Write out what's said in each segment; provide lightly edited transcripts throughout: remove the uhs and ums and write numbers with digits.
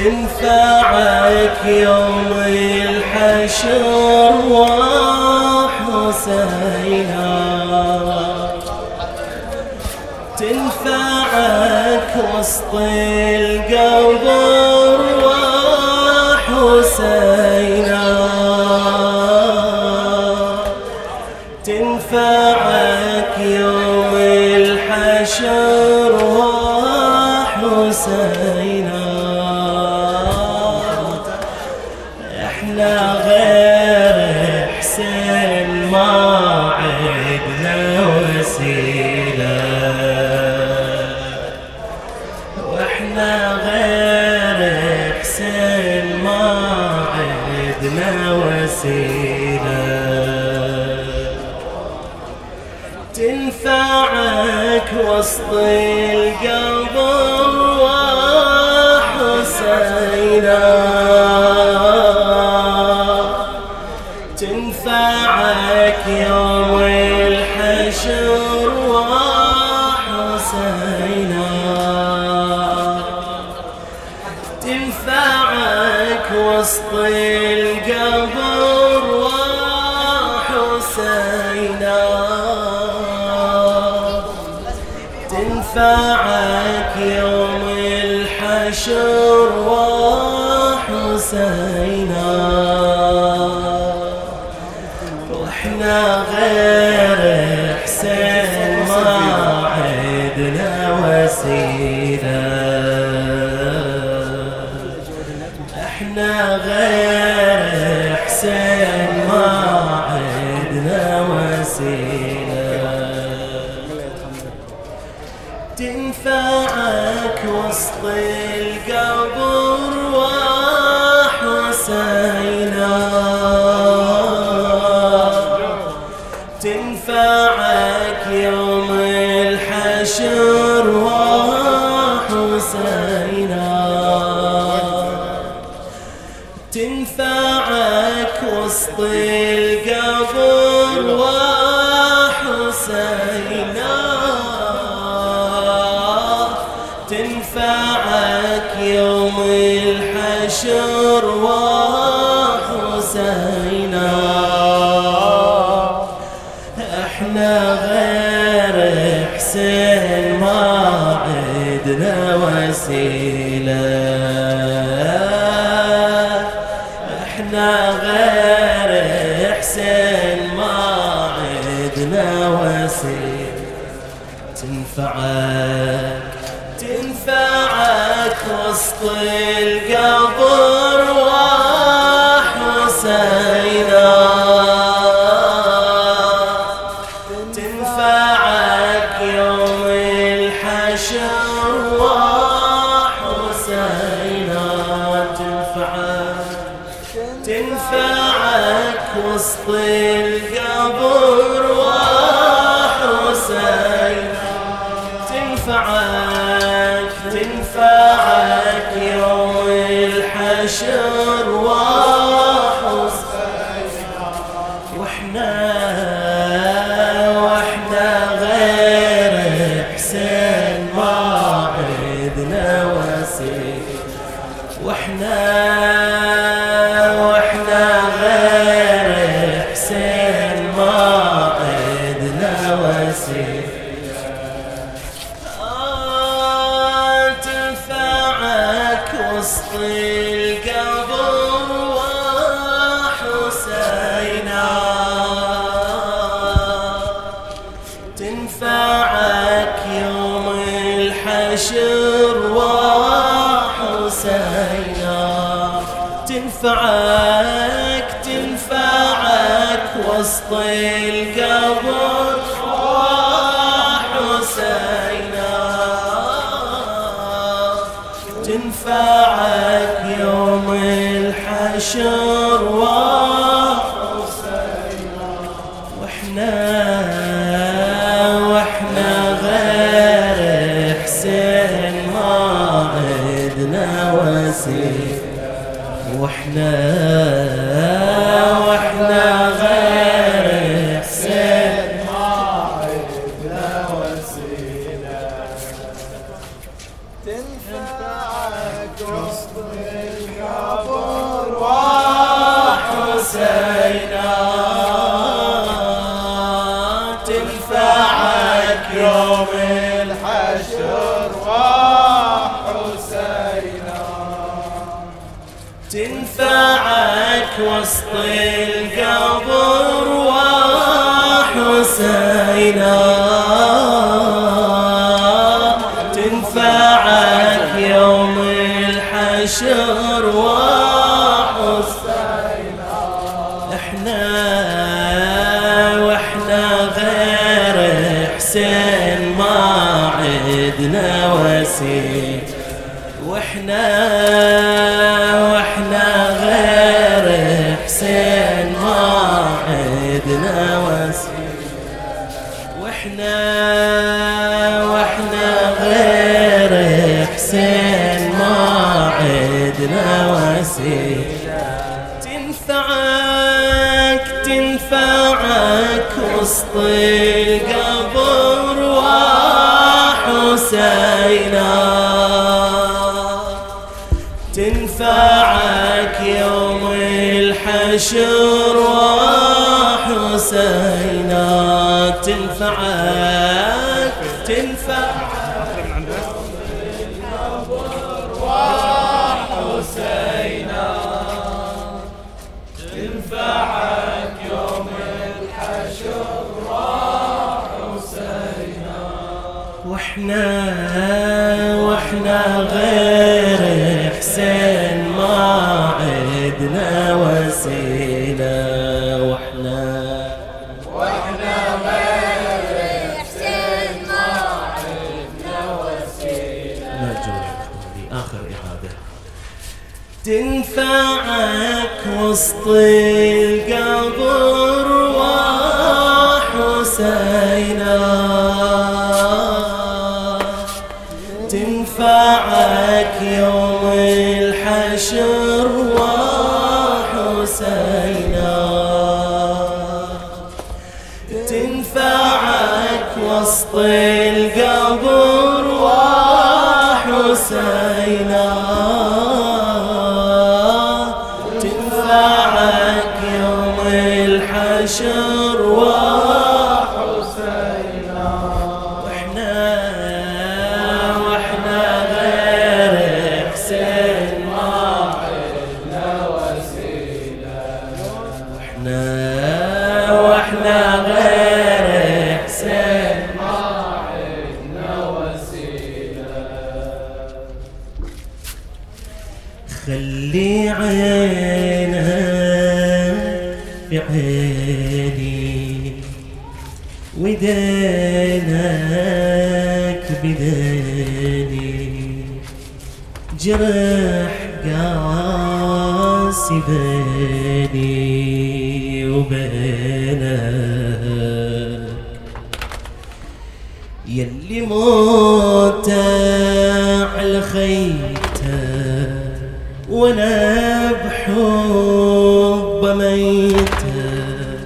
تنفعك يوم الحشر وحسينا، تنفعك وسط القبر وحسينا، تنفعك يوم الحشر وحسينا. احنا غير حسين ما عدنا وسيلة، واحنا غير حسين ما عدنا وسيلة. تنفعك وسط القبر وحسينا، تنفعك يوم الحشر وحسينا، تنفعك وسط القبر وحسينا، تنفعك يوم الحشر وحسينا. واحنا غير حسين ما عدنا وسيلة، احنا غير حسين ما عدنا وسيلة. تنفعك وسط القبر وحسينا، تنفعك يوم الحشر وحسينا، تنفعك وسط القبر وحسينا، تنفعك يوم الحشر وحسينا. احنا غير حسين ما عدنا وسيلة، احنا غير حسين ما عدنا وسيلة. تنفعك وسط القبر وحسينا، تنفعك يوم الحشر وحسينا، تنفعك وسط القبر وحسينا، تنفعك يوم الحشر وحسينا. واحنا غير حسين ما عدنا وسيلة، واحنا غير حسين ما عدنا وسيلة. تنفعك وسط القبر وحسينا، تنفعك يوم الحشر وحسينا، تنفعك وسط القبر وحسينا، تنفعك يوم الحشر وحسينا. واحنا غير حسين ما عدنا وسيلة، واحنا غير حسين ما عدنا وسيلة. تنفعك وسط القبر وحسينا تنفعك يوم الحشر وحسينا تنفعك وسط القبر وحسينا تنفعك يوم الحشر وحسينا واحنا غير حسين ما عدنا وسيل واحنا غير حسين ما عدنا وسيل واحنا غير حسين ما عدنا وسيل تنفعك وسط القبر وحسينا تنفعك يوم الحشر وحسينا تنفعك القبر وحسينا تنفعك يوم الحشر وحسينا واحنا غير حسين ما عدنا وسيلة واحنا غير حسين ما عدنا وسيلة نرجو آخر إعادة تنفعك وسط القبر وحسينا تنفعك يوم الحشر وحسينا تنفعك وسط القبر وحسينا تنفعك يوم الحشر وحسينا واحنا غير حسين ما عدنا وسيلة واحنا غير حسين ما عدنا وسيلة خلي عينك في عيني ودينك بديني جرح قاسي بيني وبينك يلي موتى على خيته وانا بحب ميته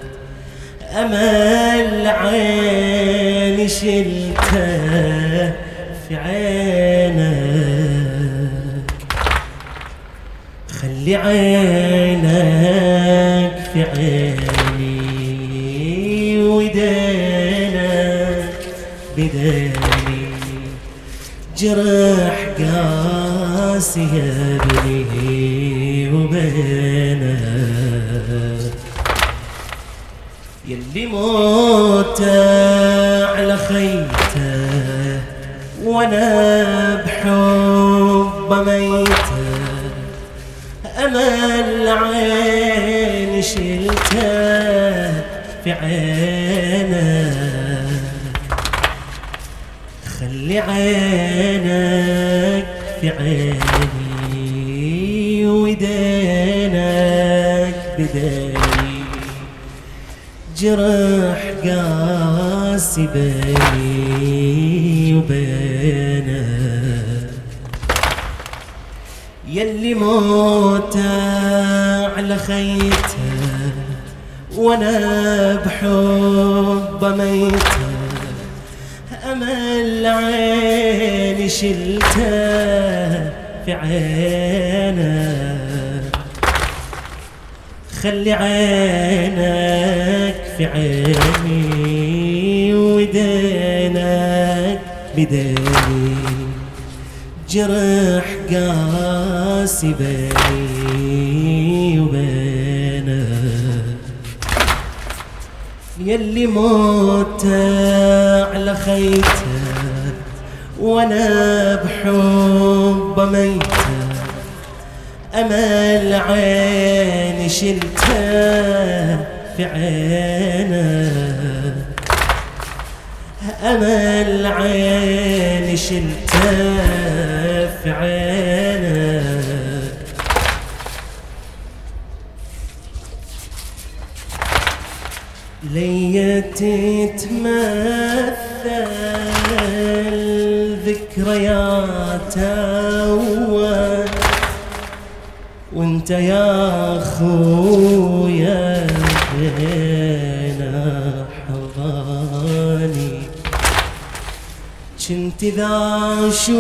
امل عيني شلته في عينك خلي عينك في عيني ودينك بديني جرح قاسي يا بني وبينك يلي موتى على خيته وانا بحب ميته امل عيني شلته في عينك خلي عينك في عيني ودينك بديني جرح قاسي بيني وبينك يلي موتى على خيته وانا بحب ميته امل عيني شلته في عينك، خلي عينك في عيني ودينك بديني، جرح قاسي بيني وبينك، يلي موت على خيتك وانا بحب ميته، امل عيني شلته في عينك، امل عيني شلته في عينك، ليا تتمثل ذكريات أول وانت يا خويا بين حضاني، كنت ذا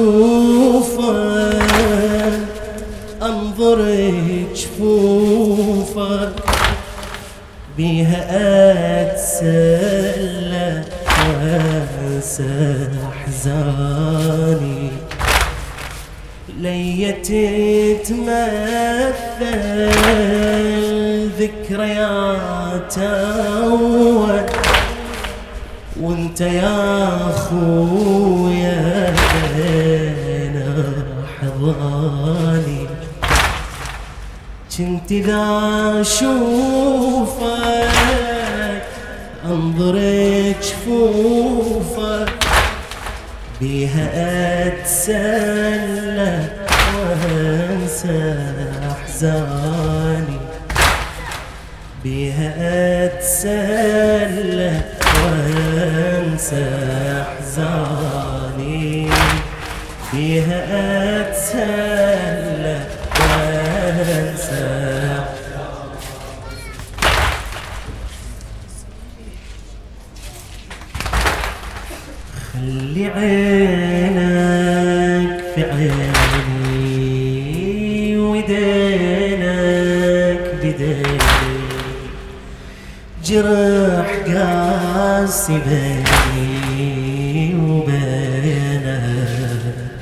اشوفك انظر جفوفك، بيها اتسلى وانسى احزاني، ليا تتمثل ذكريات أول وانت يا خويا بين حضاني، كنت ذا اشوفك انظر جفوفك، بيها اتسلى وانسى احزاني، بيها اتسلى وانسى احزاني، بيها اتسلى وانسى. خلي عينك في عيني ودينك بديني، جرح قاسي بيني وبينك،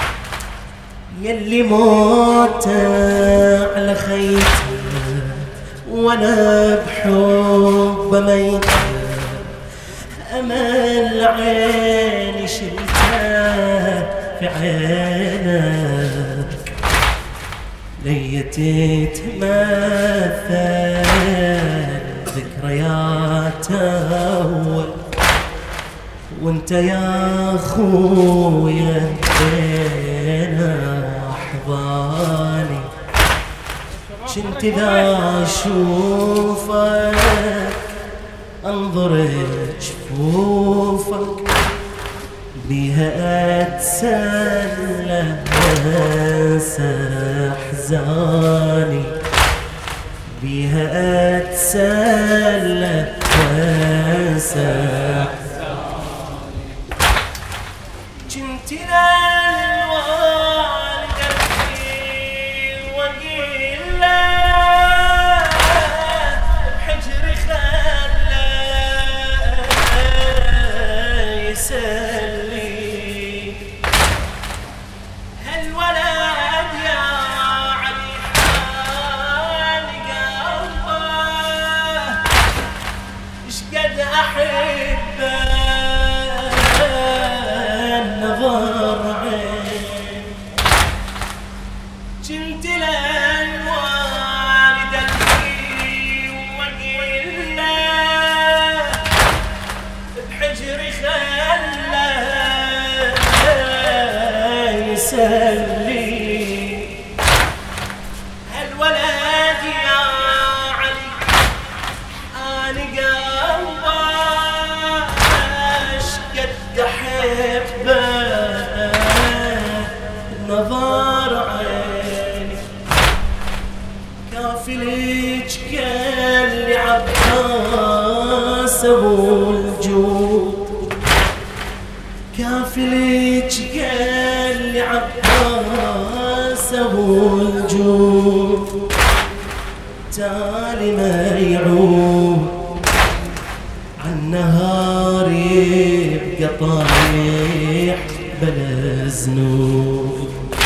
يلي موت على خيتك وانا بحب ميتك، امل عيني شلتها في عينك، ليا تتمثل ذكريات أول وانت يا خويا بين احضاني، كنت ذا اشوفك انظر جفوفك، بيها اتسلى وانسى احزاني، بيها اتسلى وانسى احزاني، كنت للوالدتي وقيل بحجري خلى يسلي، هالولد يا علي حالي قلبه اشقد احبه النظر عين، كنت للوالدتي وقيل بحجري خلى يسلي، هالولد يا علي أنا قلبه اشقد أحبه نظر عيني، كافلك قال لي عباس أبو الجود، كافلك قال لي عباس تالي ما يعود عالنهار يبقى طايح بلا ذنوب.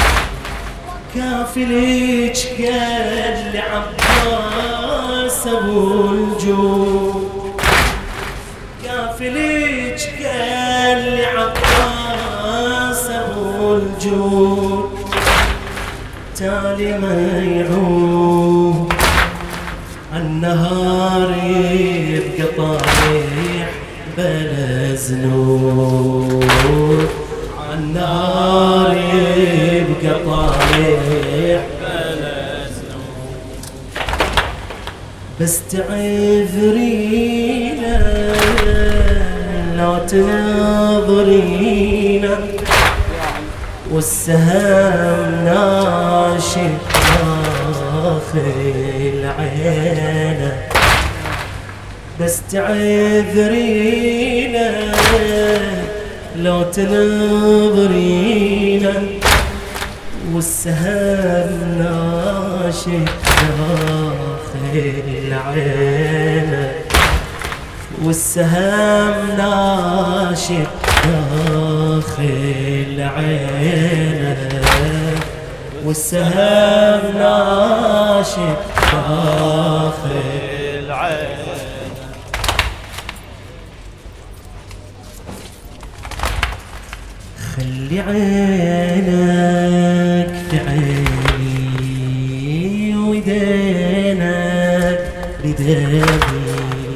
كافليج قال لي عباس ابو الجود، كافليج قال لي عباس ابو الجود تالي ما يعود عالنهار يبقى طايح بلا ذنوب. عالنهار يبقى طايح بلا ذنوب. بس تعذرينا لو تنظرينا والسهام ناشف داخل عينه. بس تعذرينا لو تنظرينا والسهام ناشف داخل عينه. والسهام ناشف داخل عينه. والسهام ناشف داخل عينه. خلي عينك في عيني ودينك بديني.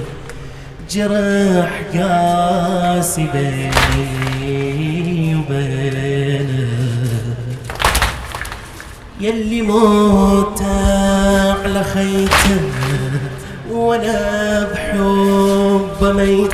جرح قاسي بيني وبينك يلي موت على خيته وانا بحب ميت.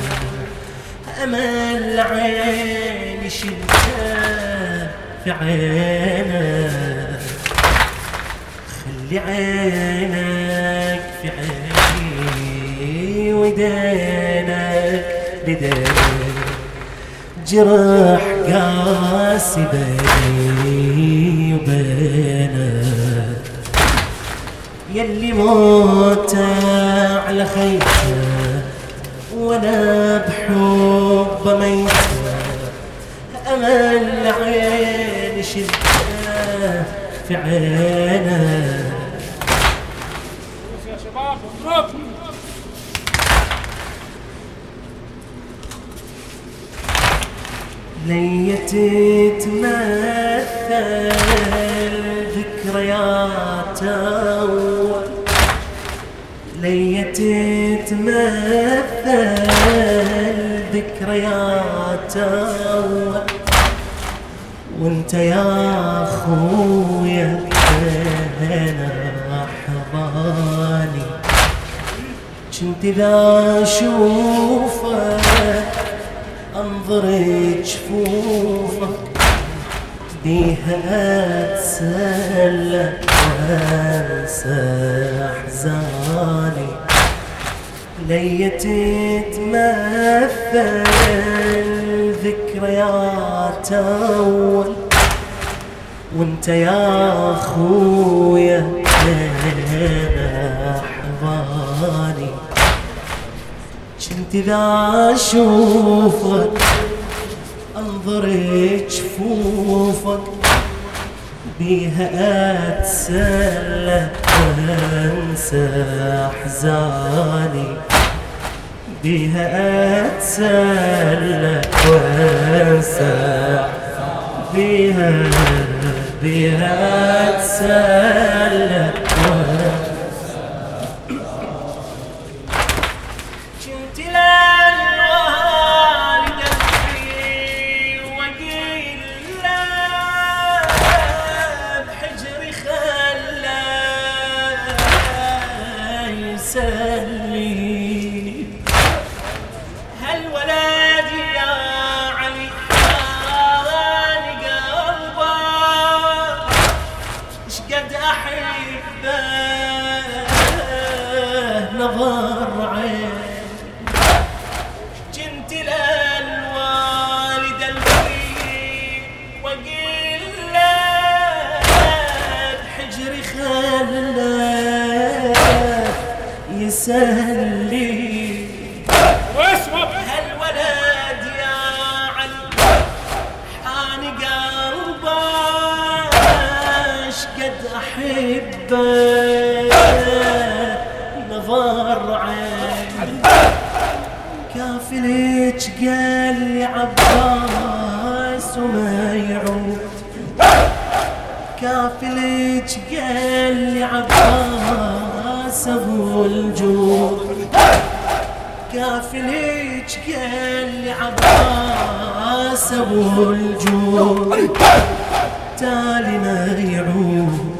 امل عيني شلته في عينك. خلي عينك في عيني ودينك بدينك. جرح قاسي بيني وبينك يلي موت على خيته وانا بحب ميته. امل عيني شلته في عينك. يا شباب اضرب. ليت تتمثل ذكريات أول. ليت تتمثل ذكريات أول. وانت يا أخويا بين أحضاني كنت إذا أشوفك انظر جفوفك بيها اتسلى وانسى احزاني. ليت تتمثل ذكريات اول. وانت يا اخويا بين احضاني كنت اذا اشوفك انظر جفوفك بيها اتسلى وانسى احزاني. بيها اتسلى وانسى. بيها اتسلى وانسى. كنت للوالدة وقيل لا بحجري خلى يسليني. هالولد يا علي خاني قلبه شقد احبه نظر عين. جنت للوالدة الفريق وقيل لا بحجري خلى يسلي هالولد يا علي حان قلبه شقد أحبه نظر عين كافلك قال لي عباس وما يعود كافلك قال لي عباس ابو الجود كافلك قال لي عباس ابو الجود تالي ما يعود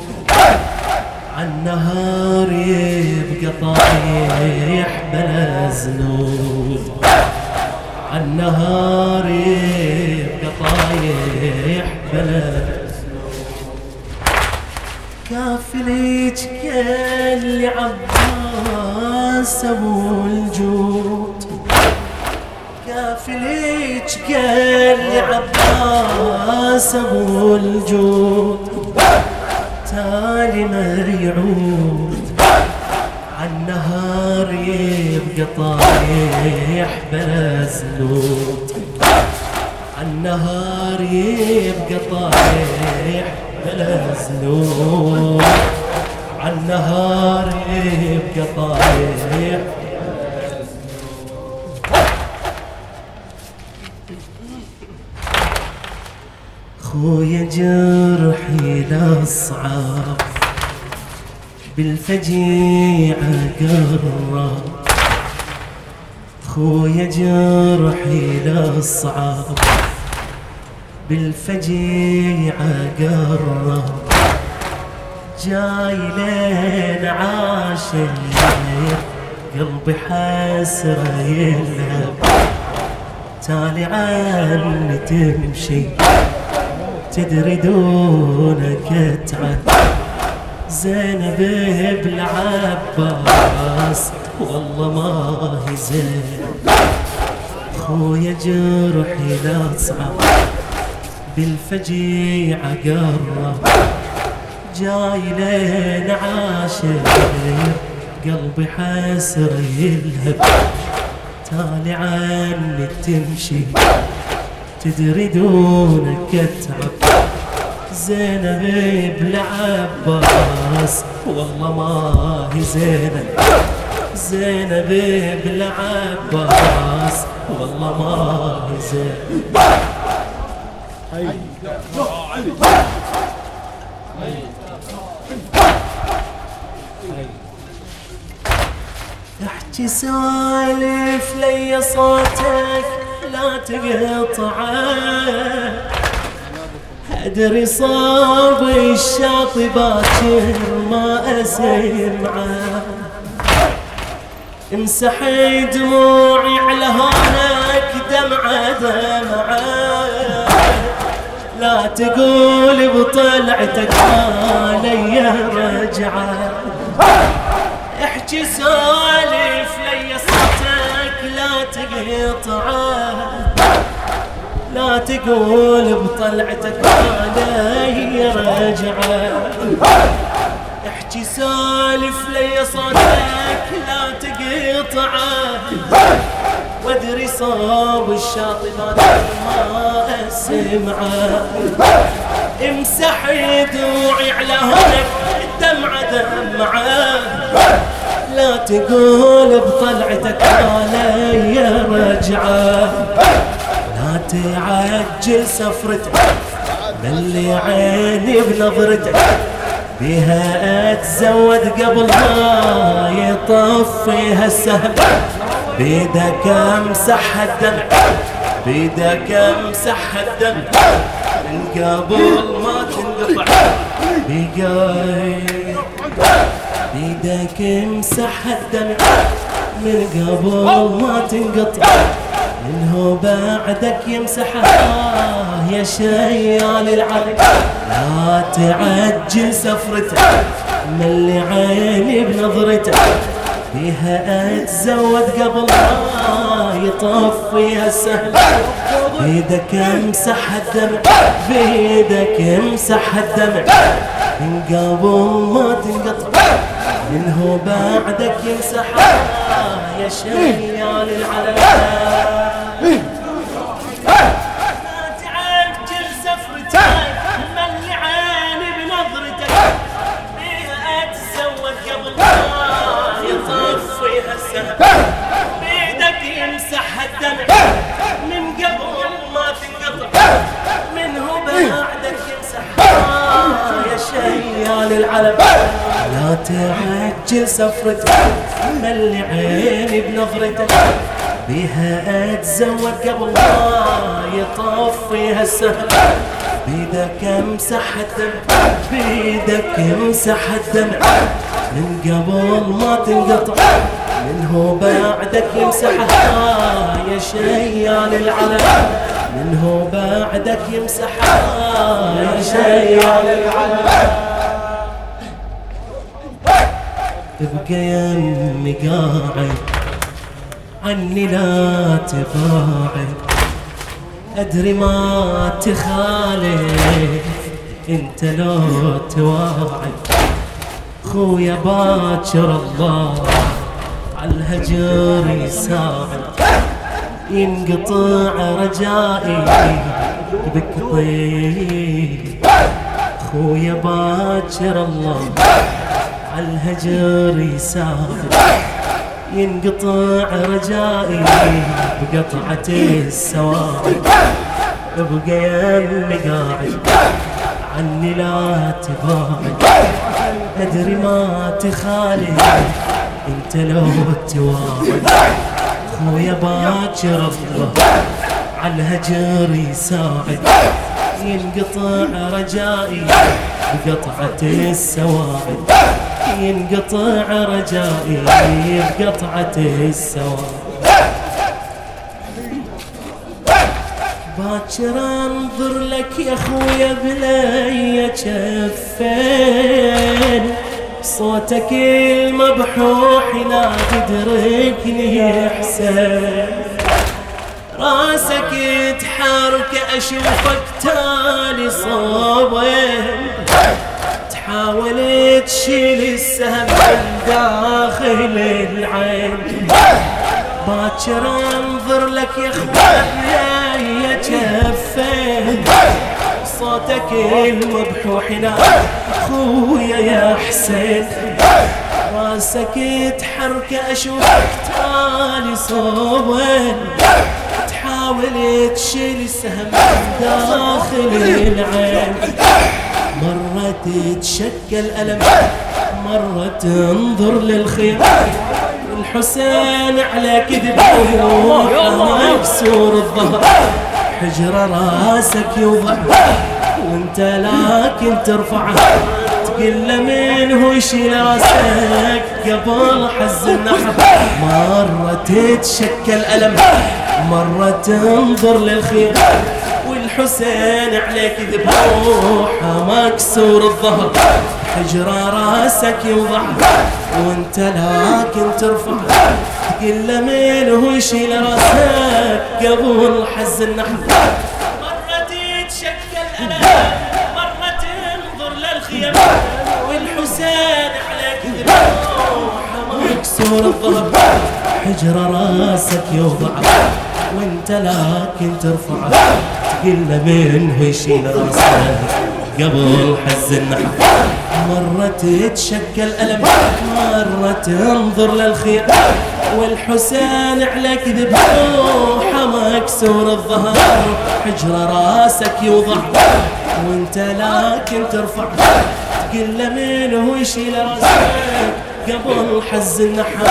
عالنهار يبقى طايح بلا ذنوب عالنهار يبقى طايح بلا كافلك قال لي عباس ابو الجود كافلك قال لي عباس ابو الجود تالي ما يعود عالنهار يبقى طايح بلا ذنوب عالنهار يبقى طايح بلا ذنوب عالنهار يبقى طايح خويا جرحي لصعب بالفجيعة قرب خويا جرحي لصعب بالفجيعة قرب جاي لين عاش الليل قلبي حسرة يلهب تالي عني تمشي تدري دونك اتعب زينب بالعباس والله ما هي زين خويا جرحي لا تصعب بالفجيعة قرب جاي لين عاشر قلبي حسر يلهب تالي عني تمشي تدري دونك اتعب زينب بالعباس والله ما هي زينب زينب بالعباس والله ما هي زينب احكي سالف لي صوتك لا تقطعه ادري صاب الشاطئ باكر ما اسمعه امسح دموعي على هونك دمعه دمعه لا تقول بطلعتك ما لي رجعه احكي سالف لي صوتك لا تقطعه لا تقول بطلعتك علي رجعه احكي سالف لي صوتك لا تقطعه وادري صاب الشاطئ ما اسمعه امسح دموعي على هونك الدمعة دمعة لا تقول بطلعتك علي رجعه لا تعجل سفرتك ملي عيني بنظرتك بها اتزود قبل ما يطفيها السهم بيدك امسح الدمع بيدك امسح الدمع من قبل ما تنقطع بيدك امسح الدمع من قبل ما تنقطع منه بعدك يمسحها يا شيال العرق لا تعجل سفرتك ملي عيني بنظرتك بيها اتزود قبل ما يطفيها السهم بيدك امسح الدمع بيدك امسح الدمع من قبل ما تنقطع منه بعدك يمسحها يا شيال العلم. لا تعجل سفرتك ملي عيني بنظرتك بيها اتزوج قبل ما يطفيها السهم بيدك يمسح الدمع من قبل ما تنقطع منه بعدك يمسحها يا شيال العلم. لا تعجل سفرتك ملي عيني بنظرتك بيها اتزوج قبل ما يطفيها السهم بيدك امسح الدمع بيدك امسح الدمع من قبل ما تنقطع منه بعدك يمسحها يا شيال العلم. منه بعدك يمسحها يا شيال العلم. ابقى يمي قاعد عني لا تباعد أدري ما تخالف انت لو تواعد خويا باكر الله عالهجر يساعد ينقطع رجائي بك طيب خويا باكر الله عالهجر يساعد ينقطع رجائي بقطعة السواعد. ابقى يمي قاعد عني لا تباعد أدري ما تخالف انت لو تواعد خويا باكر الله عالهجر يساعد ينقطع رجائي بقطعة السواعد ينقطع رجائي بقطعة السواعد. باكر انظر لك يا خويا بلي جفين صوتك المبحوح لا تدركني حسين راسك تحرك اشوفك تالي صوبين تحاول تشيل السهم من داخل العين. باكر انظر لك يا خويا يا جفين صوتك المبحوح نار خويا يا حسين راسك تحرك اشوفك تالي صوبين تحاول تشيل السهم من داخل العين. مرة تتشكل ألم مرة تنظر للخير الحسين على كذبه مكسور الظهر حجر راسك يوضع وانت لكن ترفعه تقل منه يشيل راسك قبل حز النحر. مرة تتشكل ألم مرة تنظر للخير والحسين عليك ذبوحه مكسور الظهر حجر راسك يوضع وانت لكن ترفع تقل منه يشيل راسك قبل حز النحر. مرة تتشكل ألم مرة تنظر للخير والحسين عليك ذبوحه مكسور الظهر حجر راسك يوضع وانت لكن ترفع تقل منه يشيل راسك قبل حز النحر. مرة تتشكل ألم مرة تنظر للخير والحسين عليك ذبوحه مكسور الظهر حجر راسك يوضع وانت لكن ترفع تقل منه يشيل راسك قبل حز النحر.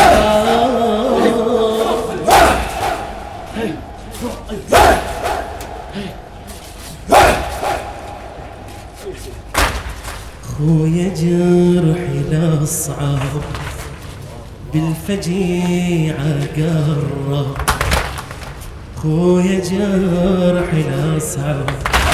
خويا جرحي للصعب بالفجيعة قرب خويا جرحي للصعب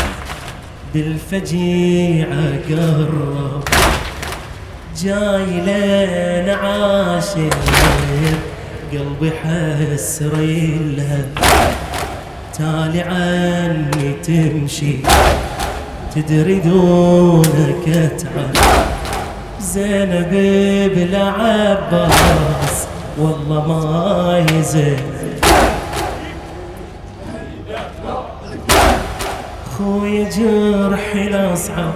بالفجيعة قرب جاي لين عاشر قلبي حسري لها تالي عني تمشي تدري دونك اتعب زينب بلا عباس والله ما يزين. خويا جرحي الاصعب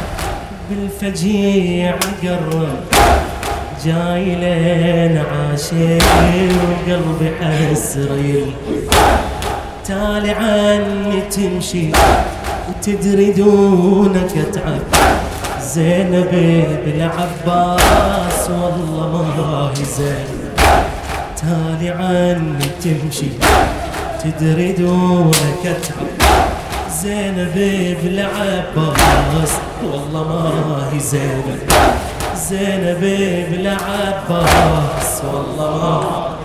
بالفجيع قرب، جاي لين عاشق وقلبي حسري، تالي عني تمشي وتدري دونك اتعب. زينب بالعباس والله ما هي زين، تالي عني تمشي تدري دونك اتعب. زينب بالعباس والله ما هي زينب، زينب بالعباس والله ما.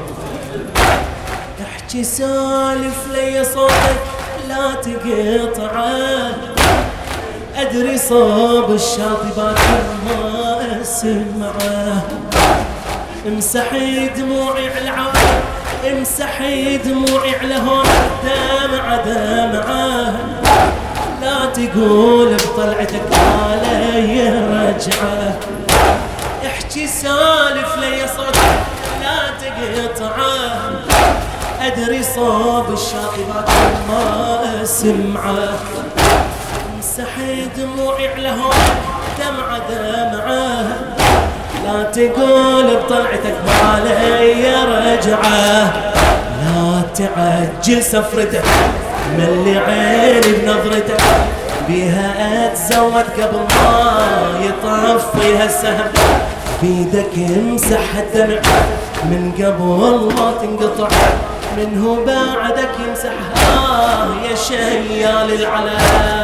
احكي سالف لي صوتك لا تقطعه، ادري صوب الشاطبات ما اسمعه. امسحي دموعي على العوالي، امسحي دموعي على هون دمعة دمعة، لا تقول بطلعتك علي رجعة. احكي سالف لي صوتك لا تقطعه، ادري صوب الشاطبات ما اسمعه. امسحي دموعي على هون دمعة دمعة، لا تقول بطلعتك علي رجعة. لا تعجل سفرتك ملي عيني بنظرتك، بيها اتزود قبل ما يطفيها السهم. بيدك امسح الدمع من قبل ما تنقطع، منه بعدك يمسحها يا شيال العلا.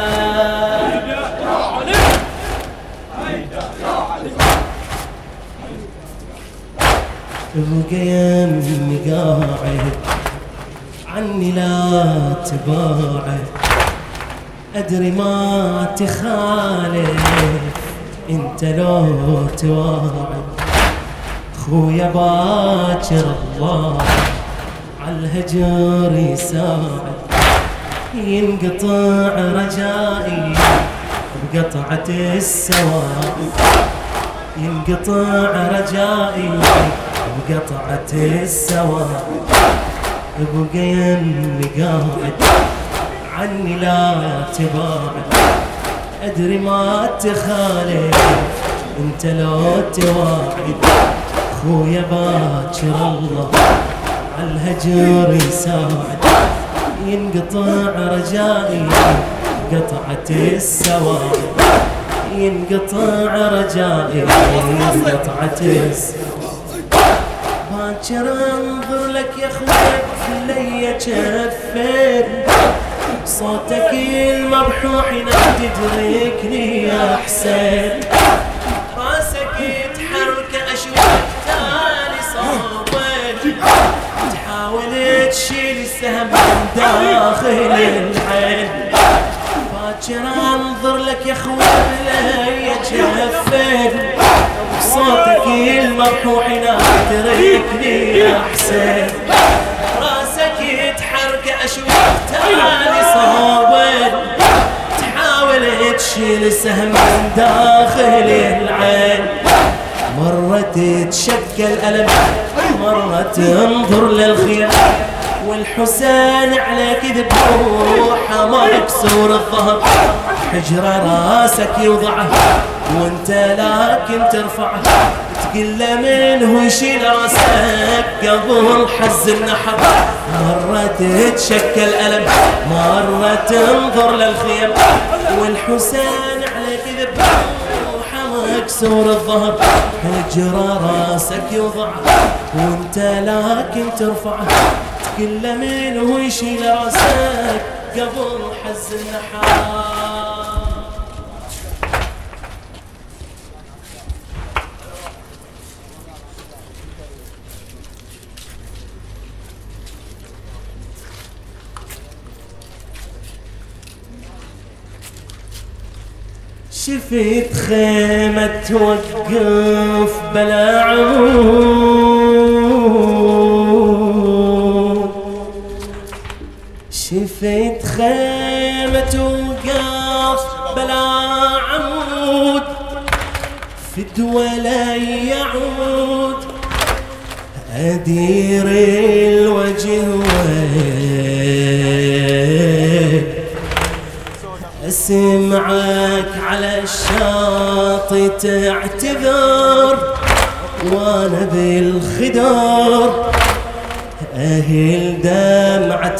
ابقى يمي قاعد عني لا تباعد، ادري ما تخالف انت لو تواعد. خويا باكر الله عالهجر يساعد، ينقطع رجائي بقطعة السواد، ينقطع رجائي بقطعة السواد. ابقى يمي قاعد عني لا تباعد، ادري ما تخالف انت لو تواعد. خويا باكر الله عالهجر يساعد، ينقطع رجائي قطعة السواد، ينقطع رجائي قطعة السواد. باكر انظر لك يا خويا لي جفين، صوتك المبحوح ينادي تدركني يا حسين. راسك يتحرك اشوفك تالي صوبك، تحاول تشيل السهم من داخل العين. باكر انظر لك يا خويا لي جفين، صوتك المبحوح ينادي تدركني يا حسين. راسك يتحرك اشوفك تالي صوبك، تحاول تشيل السهم من داخل العين. مرة تتشكل ألم، مرة تنظر للخيال، والحسين عليك ذبوحه مكسور الظهر. حجر راسك يوضعه وانت لكن ترفعه، تقل منه يشيل راسك قبل حز النحر. مرة تتشكل ألم، مرة تنظر للخيم، والحسين عليك ذبوحه مكسور الظهر. حجر راسك يوضعه وانت لكن ترفعه، تقل منه يشيل راسك قبل حز النحر. شفت خيمة توقف بلا عمود، شفت خيمة توقف بلا عمود، فدوى لا يعود أدير الوجه أسمعك على الشاطئ تعتذر وانا بالخدار أهل دمعة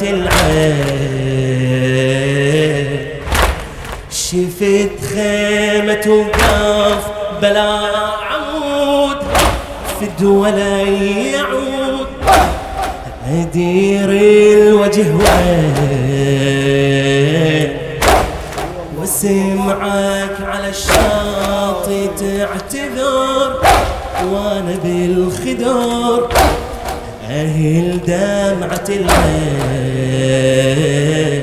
العين شفت خيمة وقف بلا عمود فدوى لا يعود أدير الوجه وين واسمعك على الشاطئ تعتذر وانا بالخدار أهل دمعة العين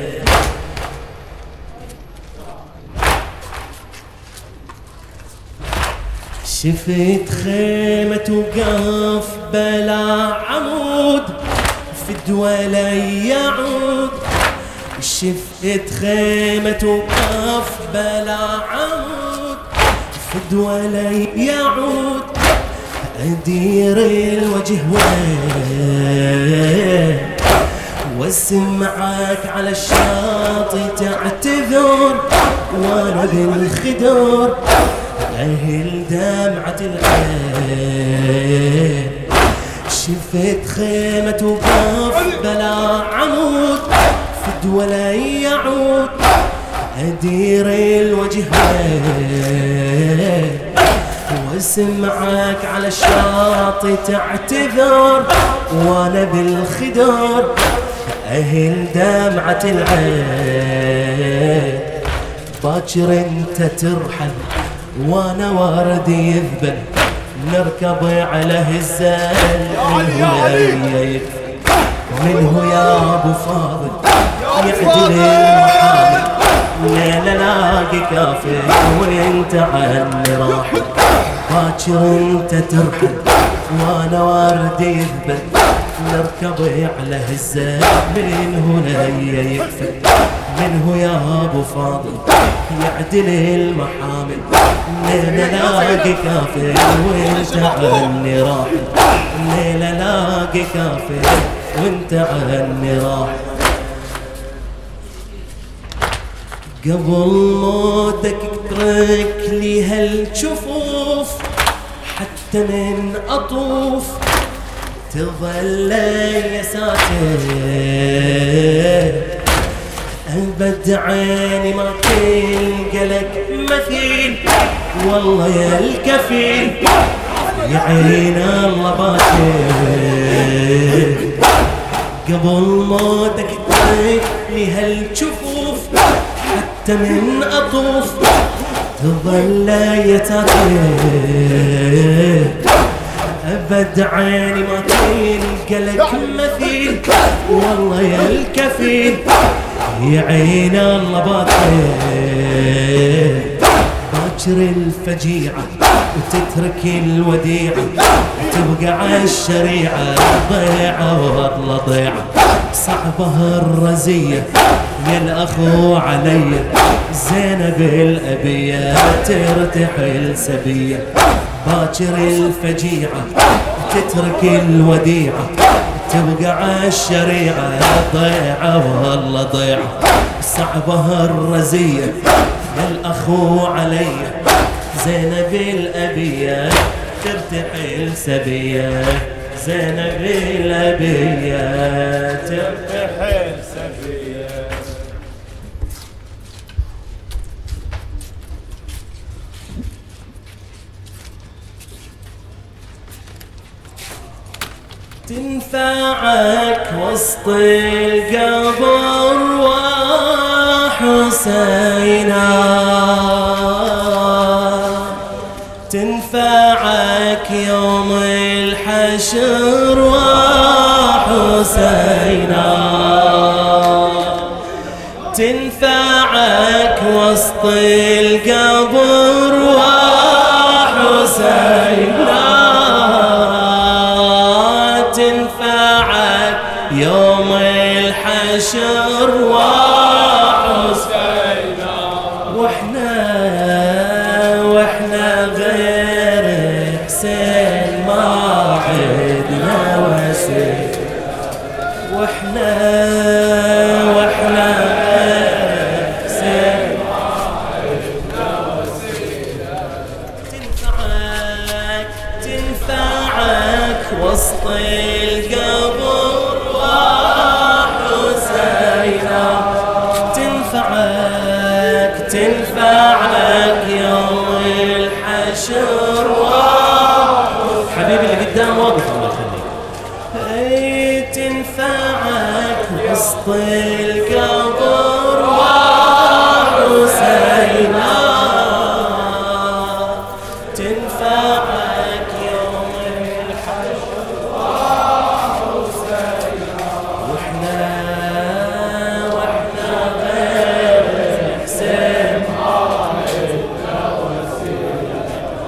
شفت خيمة وقف بلا عمود فدوى لا يعود شفت خيمة وقف بلا عمود فدوى لا يعود أدير الوجه وين واسمعك على الشاطئ تعتذر وانا بالخدار أهل دمعة العين شفت خيمة وقف بلا عمود فدوى لا يعود أدير الوجه وين واسمعك على الشاطئ تعتذر وانا بالخدار أهل دمعة العين باكر انت ترحل وانا وردي يذبل نركب على هزال منه يا ابو فاضل يعدل المحامل ليلة لاقي كافي وانت عني راحل باكر انت ترحل وانا وردي يذبل نركب على هزال منه لا يكفي منه يا ابو فاضل يعدل المحامل ليلة لاقي كافي وانت عني راحل ليلة لاقي كافي وانت عني راحل قبل موتك اترك لي هالجفوف حتى من اطوف تظل يا ساتر أبد عيني ما تلقى لك مثيل والله يا الكفيل يا عين الله باكر قبل موتك تركني هالجفوف حتى من أطوف تظل يا تاكر أبد عيني ما تلقى لك مثيل والله يا الكفيل يا عين الله باكر الفجيعة وتترك الوديعة تبقى عالشريعة ضيعة والله ضيعة صعبها الرزية يا الأخو علي زينب الأبية ترتحل سبية باكر الفجيعة تترك الوديعة تبقى عالشريعة ضيعة والله ضيعة صعبها الرزية يا الأخو علي زينب الأبية ترتحل سبية زينب الأبية ترتحل سبية تنفعك وسط القبر وحسينا تنفعك يوم الحشر وحسينا تنفعك وسط القبر وحسينا تنفعك يوم الحشر وحسينا واحنا غير وسط القبر وحسينا تنفعك يوم الحشر حبيبي اللي قدام واقف الله يخليك. تنفعك وسط القبر وحسينا تنفعك يوم الحشر وحسينا واحنا غير حسين عايدنا وسيلة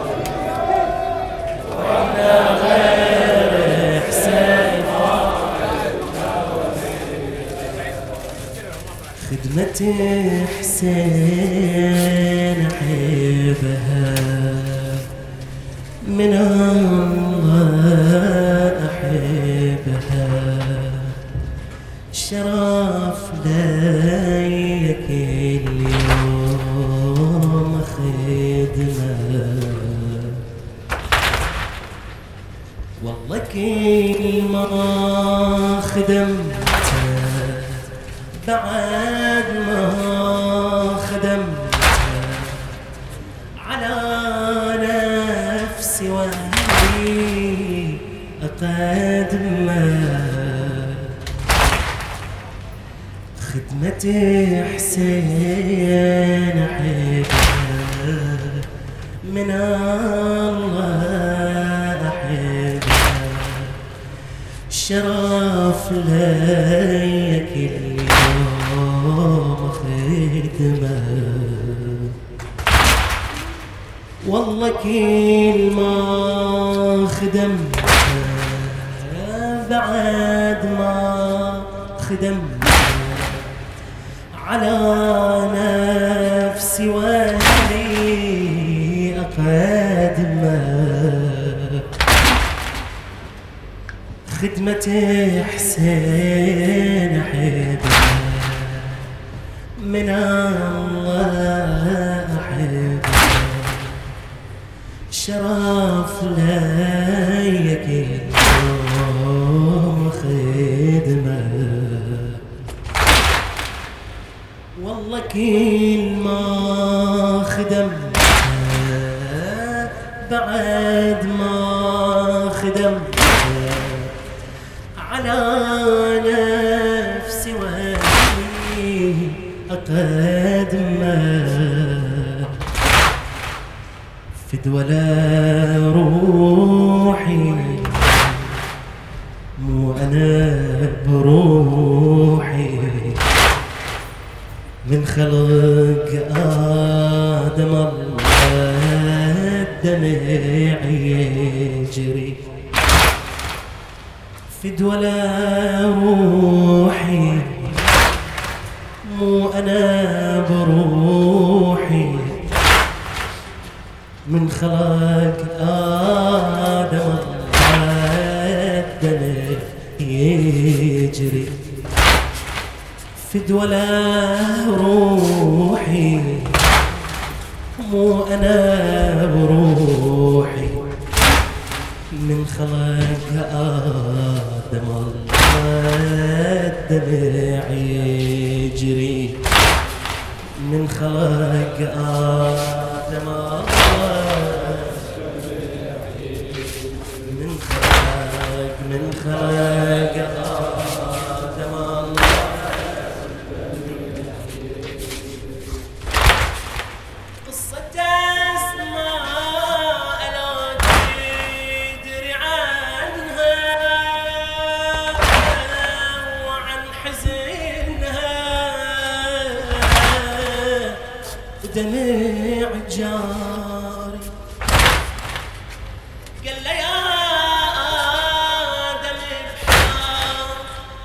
واحنا غير حسين عايدنا وسيلة خدمة حسين عيبها من الله أحبها شرف ليك اليوم خدمة والله كل ما خدمت بعد ما خدمت على نفسي وهي أقدمه خدمة حسين أحبها من الله أحبها شرف ليك اليوم خدمة والله كل ما خدمت بعد ما خدمت على نفسي وهي أقدمه خدمة حسين أحبها من الله أحبها شرف ليك اليوم خدمة والله كل ما خدمت بعد ما خدمت على نفسي وهي أقدمه فد ولا روحي مو أنا بروحي من خلق آدم الله الدمع يجري فد ولا روحي مو أنا بروحي من خلق آدم الدمع يجري فد ولا روحي مو أنا بروحي من خلق آدم الدمع يجري من خلق آدم من خلق آدم قصة أسماء لا تدري عنها وعن حزنها دمع جاري قال لي يا آدم ابحر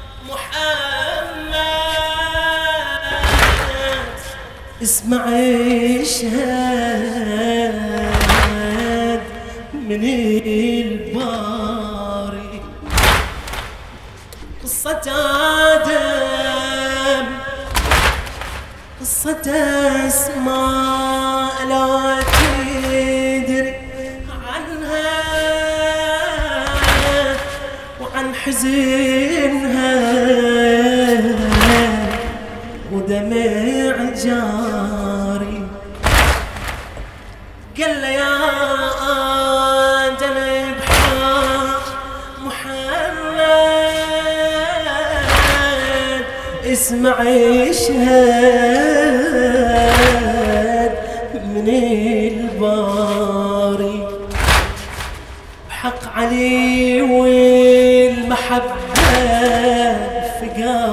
محمد اسمع اشهد من الباري قصة آدم قصة أسماء لا تدري عنها حزنها ودمع جاري. قال له يا آدم بحق محمد اسمع اشهد من الباري، بحق علي والمحبة في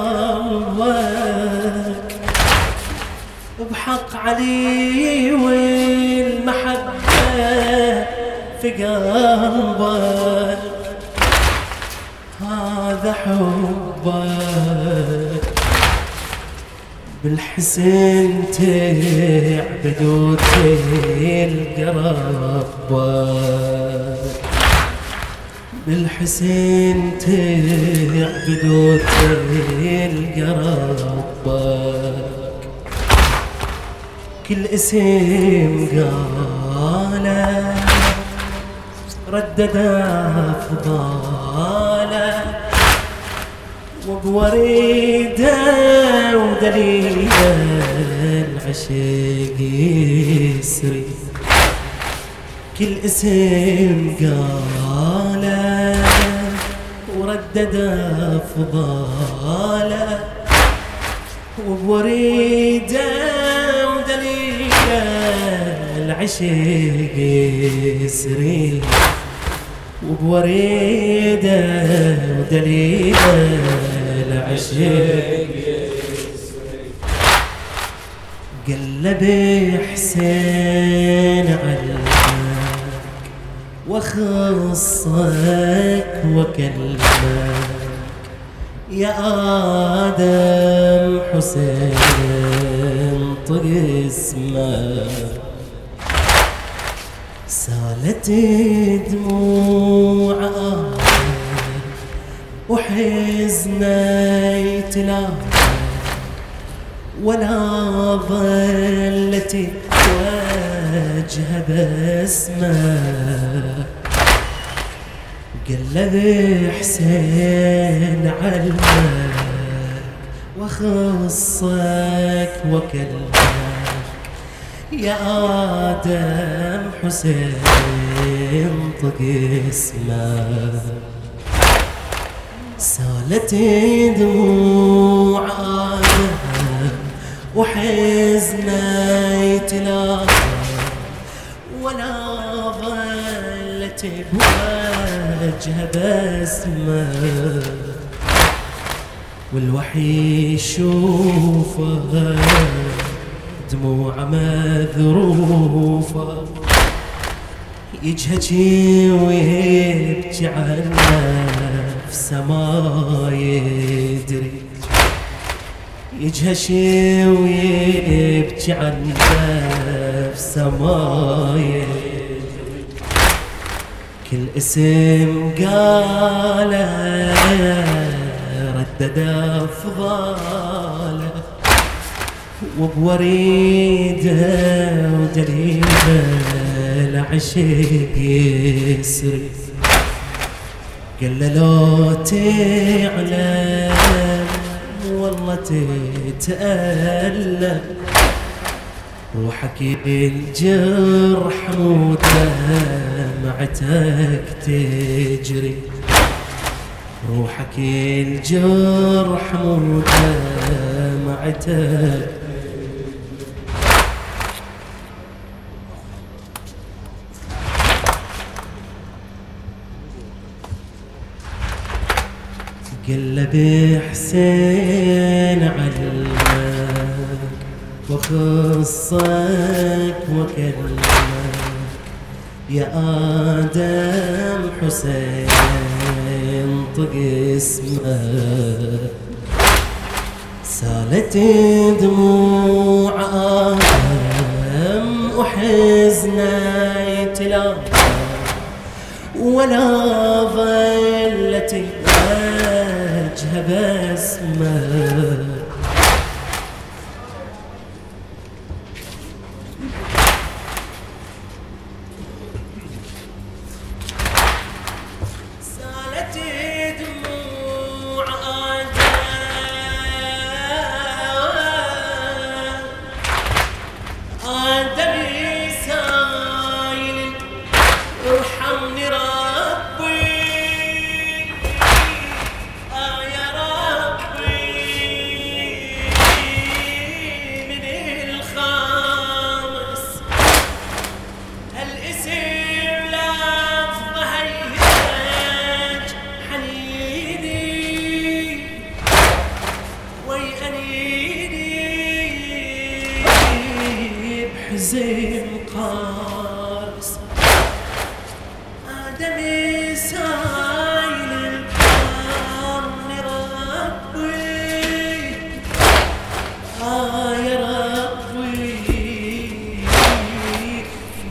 قلبك، بحق علي والمحبة في قلبك، هذا حبك بالحسن تعبد وتلقى ربك، بالحسن تعبد وتلقى ربك. كل اسم قاله ردد أفضاله، وبوريده ودليله العشق يسري. كل اسم قاله وردد أفضاله، وبوريده ودليله العشق يسري، وبوريده ودليله العشق يسري. قلب حسين علمك وخصك وكلمك، يا آدم حسين طق اسمك. سالت دموع آدم وحزني تلاقى، ولا ظلت وجهه باسمك. قلب حسين علمك وخصك وكلمك، يا آدم حسين طق اسمك. سالت دموع آدم وحزني تلاقى، ولا ظلت بوجهه باسمك. والوحي يشوفه دموع مذروفة، يجهجي ويبكي عن نفسه ما يدري، يجهشي ويبكي عن نفسه ما يدري. كل اسم قاله ردد أفضاله، وبوريده ودليله العشق يسري. قال له لو تعلم والله تتألم، روحك الجرح ودمعتك تجري، روحك الجرح ودمعتك. قلب حسين علمك وخصك وكلمك، يا آدم حسين طق اسمك. سالت دموع آدم وحزني تلاقى، ولا ظلت وجهه باسمك. سالت دموع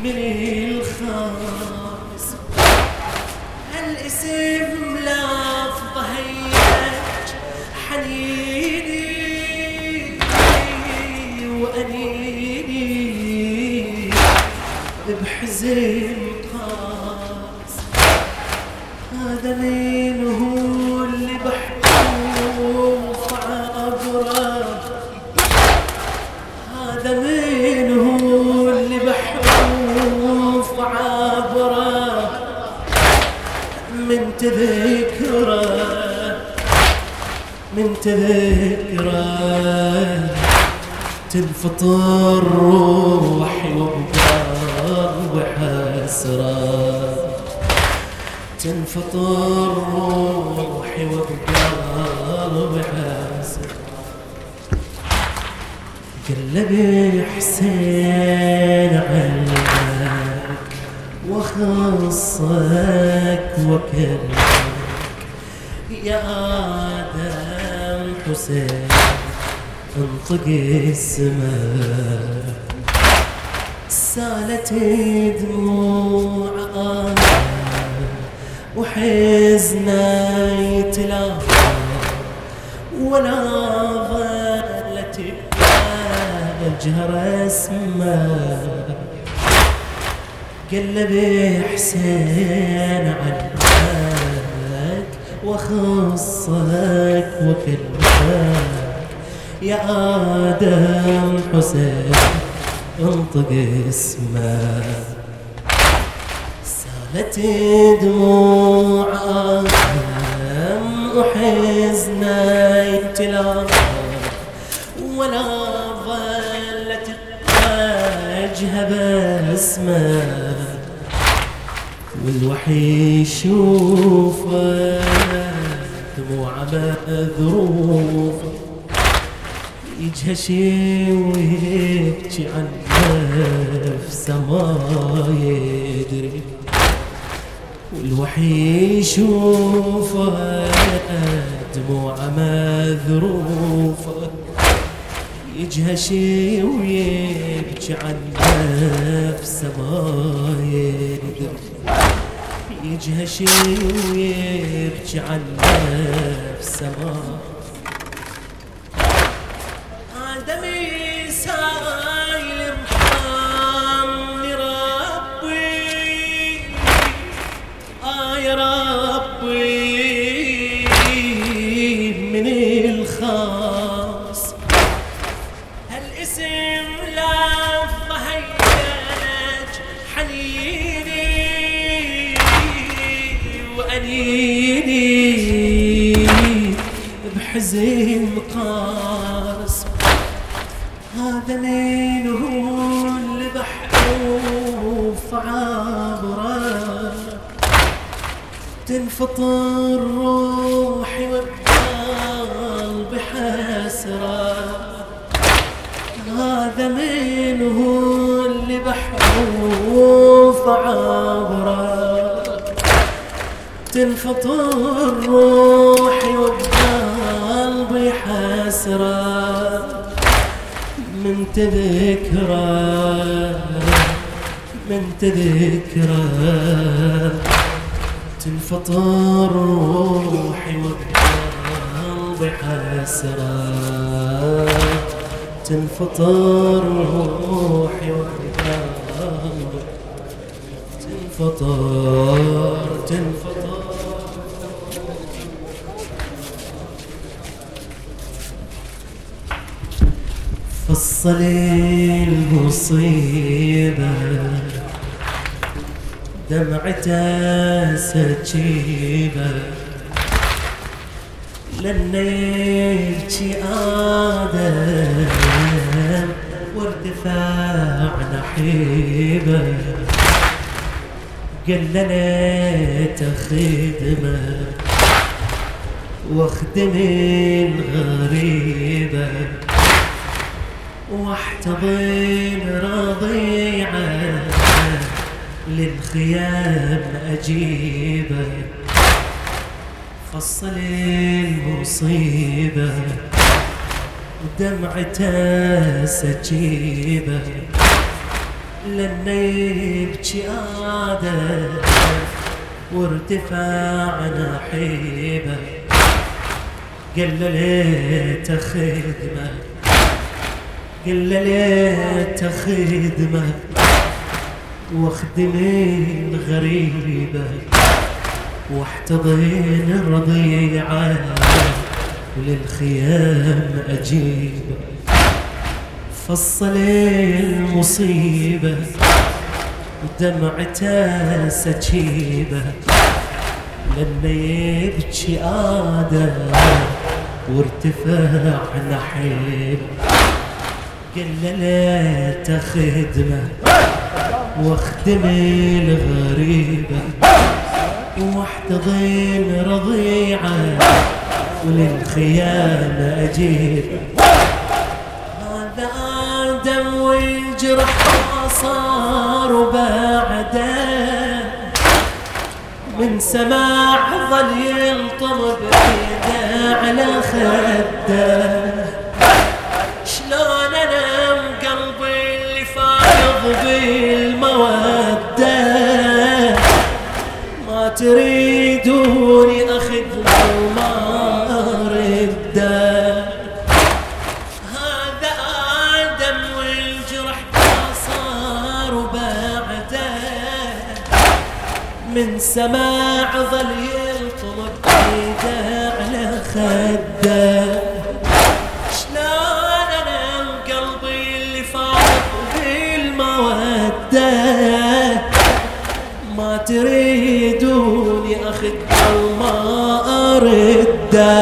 من الخاص هالاسم لافظه هيج حنيني وأنيني بحزن قاس. هذا مين هو اللي بحوف عبره؟ هذا مين هو اللي بحوف عبره؟ من تذكره تنفطر روحي وبقلبي حسرة. تنفطر روحي وبقلبي حسرة. قلبي حسين علمك وخصك وكلمك يا آدم حسين انطق اسمك. سالت دموع آدم وحزنا يتلاقى ولا ظلت اجهر اسمك. قلبي حسين عنك وخصك وكلمك يا آدم حسين انطق اسمك. سالت دموع آدم وحزنا يتلاقى ولا ظلت وجهه باسمك. والوحي يشوفه دموعه مذروفه يجهشي ويبكي عن نفسه ما يدري. والوحي يشوفه دموعه مذروفه يجهشي ويبكي عن نفسه ما يدري. يجهشي ويبكي عن نفسه ما. آدمي سايل محامي ربي يا ربي من الخاص. هالاسم لافظه هيج حنيني وأنيني بحزن قاس. هذا مين هو اللي بحوف عبره؟ تنفطر روحي وبقلبي حسرة. هذا مين هو اللي بحوف عبره؟ تنفطر روحي وبقلبي حسرة. من تذكره تنفطر روحي وبقلبي حسرة. تنفطر روحي وبقلبي تنفطر. فصل المصيبة دمعته سجيبة لن يبكي آدم وارتفاع نحيبة. قال لنا تخدمه واخدم الغريبة واحتضن رضيعه للخيام أجيبه. فصل المصيبة دمعته سجيبة لأنه يبكي آدم وارتفاع نحيبه. قل له ليت خدمه، قل له ليت خدمه واخدم الغريبة واحتضن رضيعه وللخيام أجيبه. فصل المصيبة ودمعته سكيبة لأنه يبكي آدم وارتفاع نحيبه. قل له ليت خدمه واخدم الغريبة واحتضن رضيعه وللخيام أجيبه. هذا آدم والجرح صار بعده من سماع ظل يلطم بيده على خده. شلون انام قلبي اللي فايض بالمودة ما تريدوني اخذ وما ارده. هذا آدم والجرح صار بعده من سماع ظل يلطم بيده على خده. شلون انام قلبي اللي فاض بالمودة ما تريدوني اخذ وما ارده.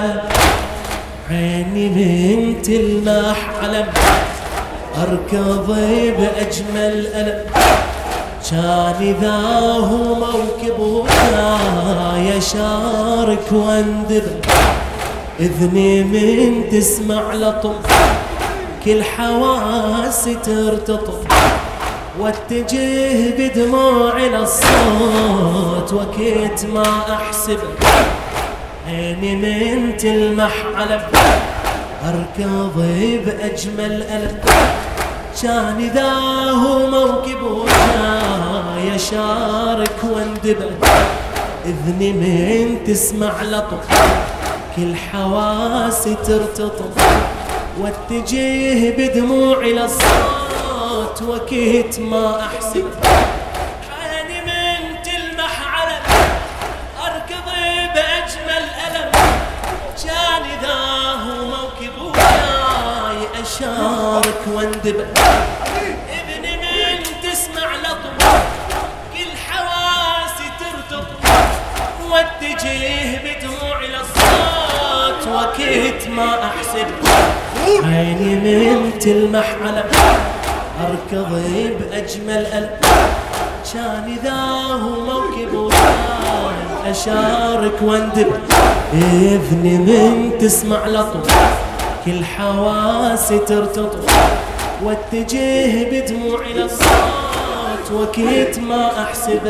عيني من تلمح علم اركض باجمل الم كان إذا هو موكب ويا شارك واندب. إذني من تسمع لطم كل حواسي ترتطم واتجه بدموعي للصوت وكيت ما أحسب. عيني من تلمح علم أركض بأجمل ألم كان إذا هو موكب ويا شارك واندبه. إذني من تسمع لطم كل حواسي ترتطم واتجه بدموعي للصوت وكيت ما أحسب. عيني من تلمح علم أركض بأجمل ألم كان إذا هو موكب وياي أشارك واندبه. إذني من تسمع لطم كل حواسي ترتطم واتجه بدموعي للصوت وكيت ما أحسب. عيني من تلمح علم أركض بأجمل ألم كان إذا هو موكب وياي أشارك واندبه. إذني من تسمع لطم كل حواسي ترتطم واتجه بدموعي للصوت وكيت ما أحسبه.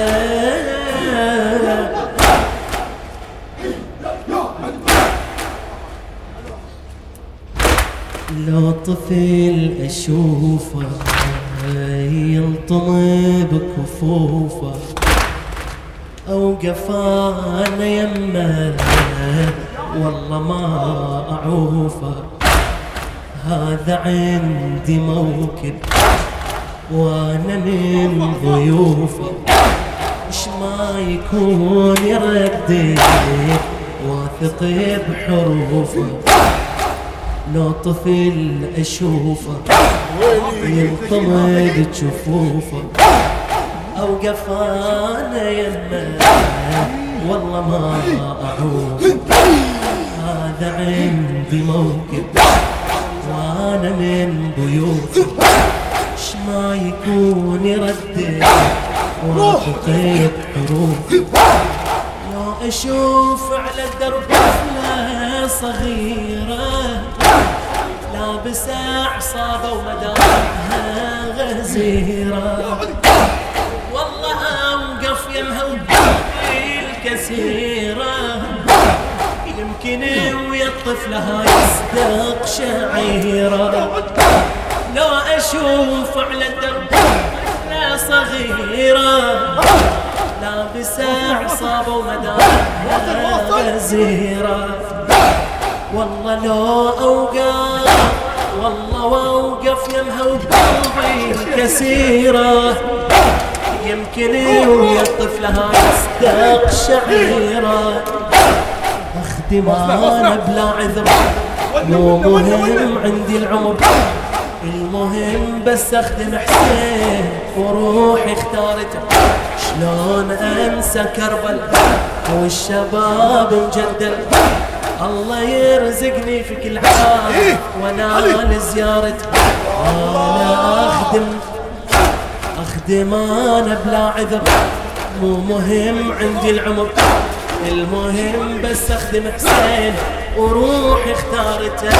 لو طفل أشوفه يلطم بكفوفه أو قفانا يمه والله ما أعوفه. هذا عندي موكب وانا من ضيوفه اش ما يكون يردد واثق بحروفه. لو طفل اشوفه يلطم بجفوفه او قفانا يمه والله ما اعوفه. هذا عندي موكب وانا من ضيوفه اش ما يكون يردد واثق بحروفه. لو اشوف على الدرب طفله صغيره لابسه عصابه ومدامها غزيره والله اوقف يمها الكثيره يمكن ويا الطفله هاي يصدق شعيره. لو أشوف على الدرب لا صغيرة لابسة عصابة ومدارها غزيرة. والله لو أوقف والله وأوقف يمها وقلبي كسيرة يمكن ويا الطفلة يصدق شعيرة. أخدمانة بلا عذر مو مهم عندي العمر المهم بس أخدم حسين وروحي اختارته. شلون أنسى كربلاء والشباب مجدل الله يرزقني في كل عام وانال زيارته. أنا أخدم أنا بلا عذر مو مهم عندي العمر المهم بس أخدم حسين وروحي اختارته.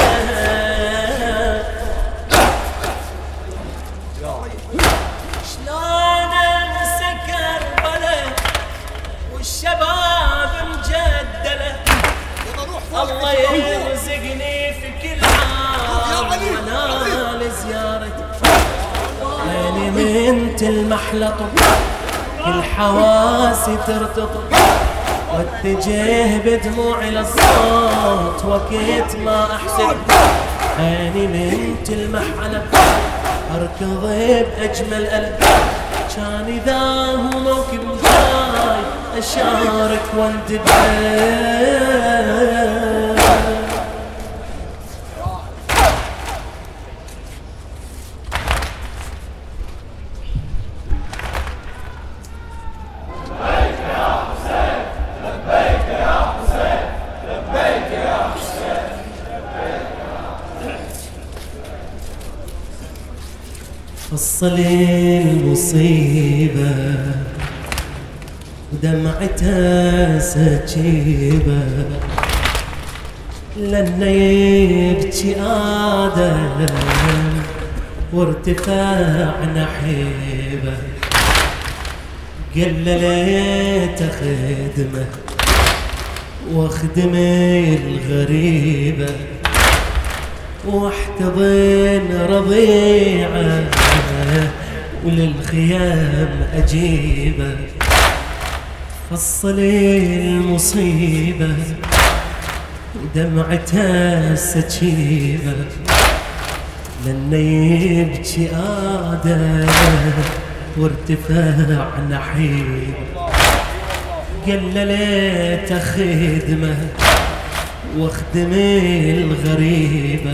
شلون أنسى كربلاء والشباب مجدلة الله يرزقني في كل عام وانال زيارته. عيني من تلمح لطم الحواس ترتطم واتجه بدموعي للصوت وقت ما احسن. عيني من تلمح على اركض باجمل قلب كان اذا هو موكب جاي اشارك واندبر. فصل المصيبة ودمعتها سكيبة لأنه يبكي آدم وارتفاع نحيبة. قال ليت خدمة واخدم الغريبة واحتضن رضيعة وللخيام أجيبة. فصل المصيبة ودمعتها سكيبة لأنه يبكي آدم وارتفاع نحيبة. قال ليت خدمة واخدم الغريبة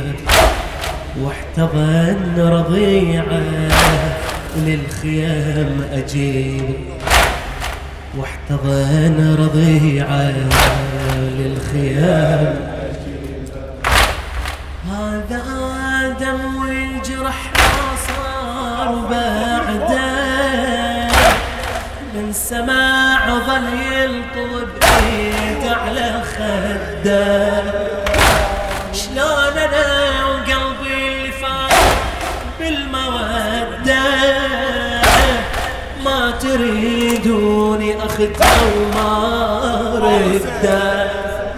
واحتضن رضيعة وللخيام أجيب. واحتضن رضيعة للخيام هذا آدم والجرح صار بعده من سماع ظل ينطب ايد على خده. شلون انا وقلبي اللي فات بالمودة ما تريدوني اخذها وما رده.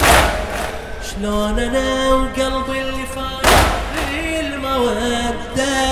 شلون انا وقلبي اللي فات بالمودة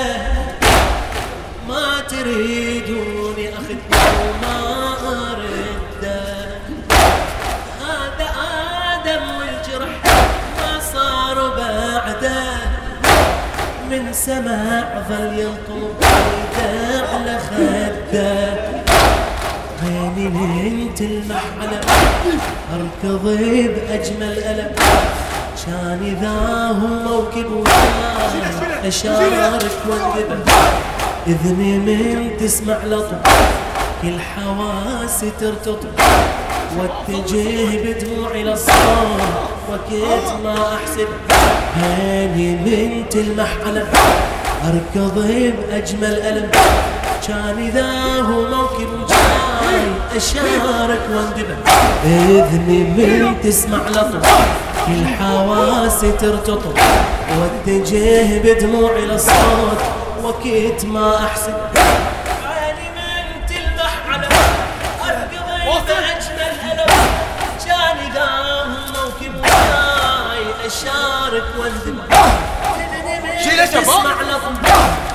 ما تريدوني اخذها وما رده. هذا آدم والجرح ما صار بعده من سماع ظل ينطب ايده على خده. عيني من تلمح على اركض باجمل ألم كان اذا هو موكب وجاي اشارك واندبه. اذني من تسمع لطم كل حواسي ترتطم واتجه بدموعي للصوت وقت ما احسب. عيني من تلمح على اركض باجمل ألم كان اذا هو موكب جاي اشارك واندبه. اذني من تسمع لطم كل حواسي ترتطم واتجه بدموعي للصوت وقت ما احسب. عيني من تلمح على اركض باجمل ألم كان اذا هو موكب جاي اشارك واندبه. اذني من تسمع لطم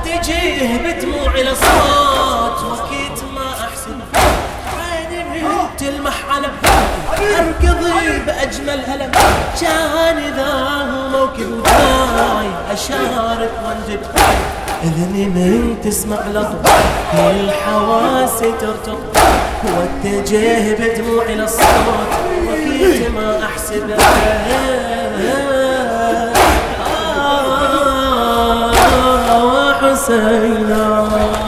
واتجه بدموعي لصوت وكيت ما احسن عيني من تلمح على اركضي باجمل هلا كان ذا هو موكب جاي اشارك وانجب اذني من تسمع لطف كل حواسي ترتق واتجه بدموعي للصوت وكيت ما احسب وحسينا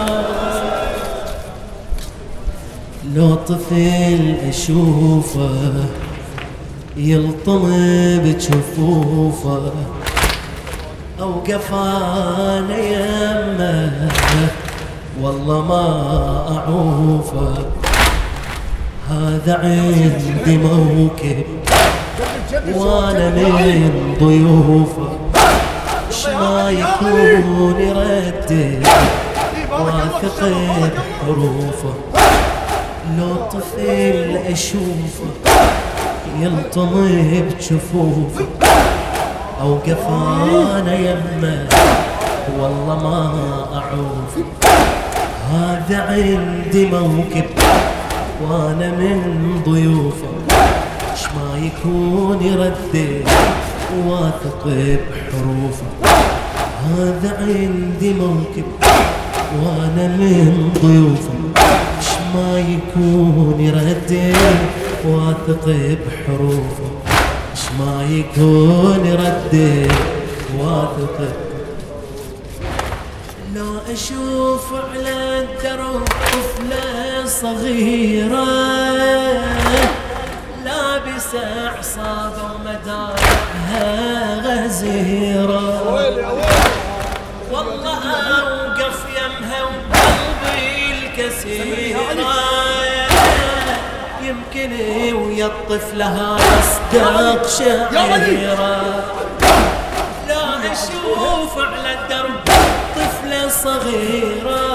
لو طفل اشوفه يلطم بجفوفه او قفانا يمه والله ما اعوفه هذا عندي موكب وانا من ضيوفه اش ما يكون يردد واثق بحروفه لو طفل اشوفه يلطم بجفوفه او قفانا يمه والله ما اعوف هذا عندي موكب وانا من ضيوفه اش ما يكون يردد واثق بحروفه هذا عندي موكب وانا من ضيوفه اش ما يكون يردد واثق بحروفه اش ما يكون يردد واثق لو اشوف على الدرب طفلة صغيرة لابسة عصابة ومدارها غزيرة والله اوقف يمها وقلبي الكسيرة يمكن ويا الطفلة هاي اصدق شعيرة لا اشوف على الدرب طفلة صغيرة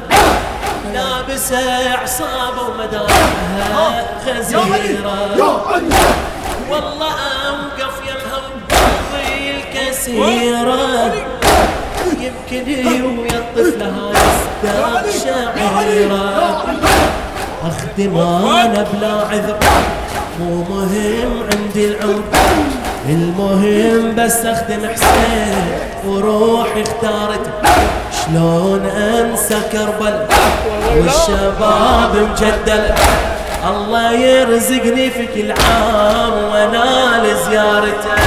لابسة عصابة ومدارها غزيرة والله اوقف يمها وقلبي الكسيرة يمكن ويا الطفلة هاي اصدق شعيرة اخدم انا بلا عذر مو مهم عندي العمر المهم بس اخدم حسين وروحي اختارته شلون انسى كربل والشباب مجدل الله يرزقني في كل عام وانال زيارته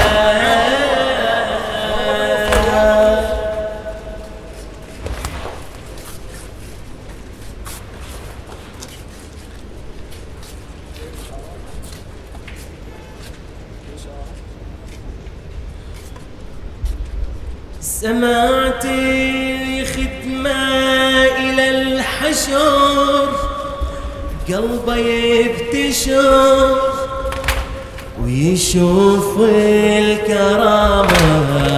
سمعت ختمة إلى الحشر قلبي يبتشر ويشوف الكرامة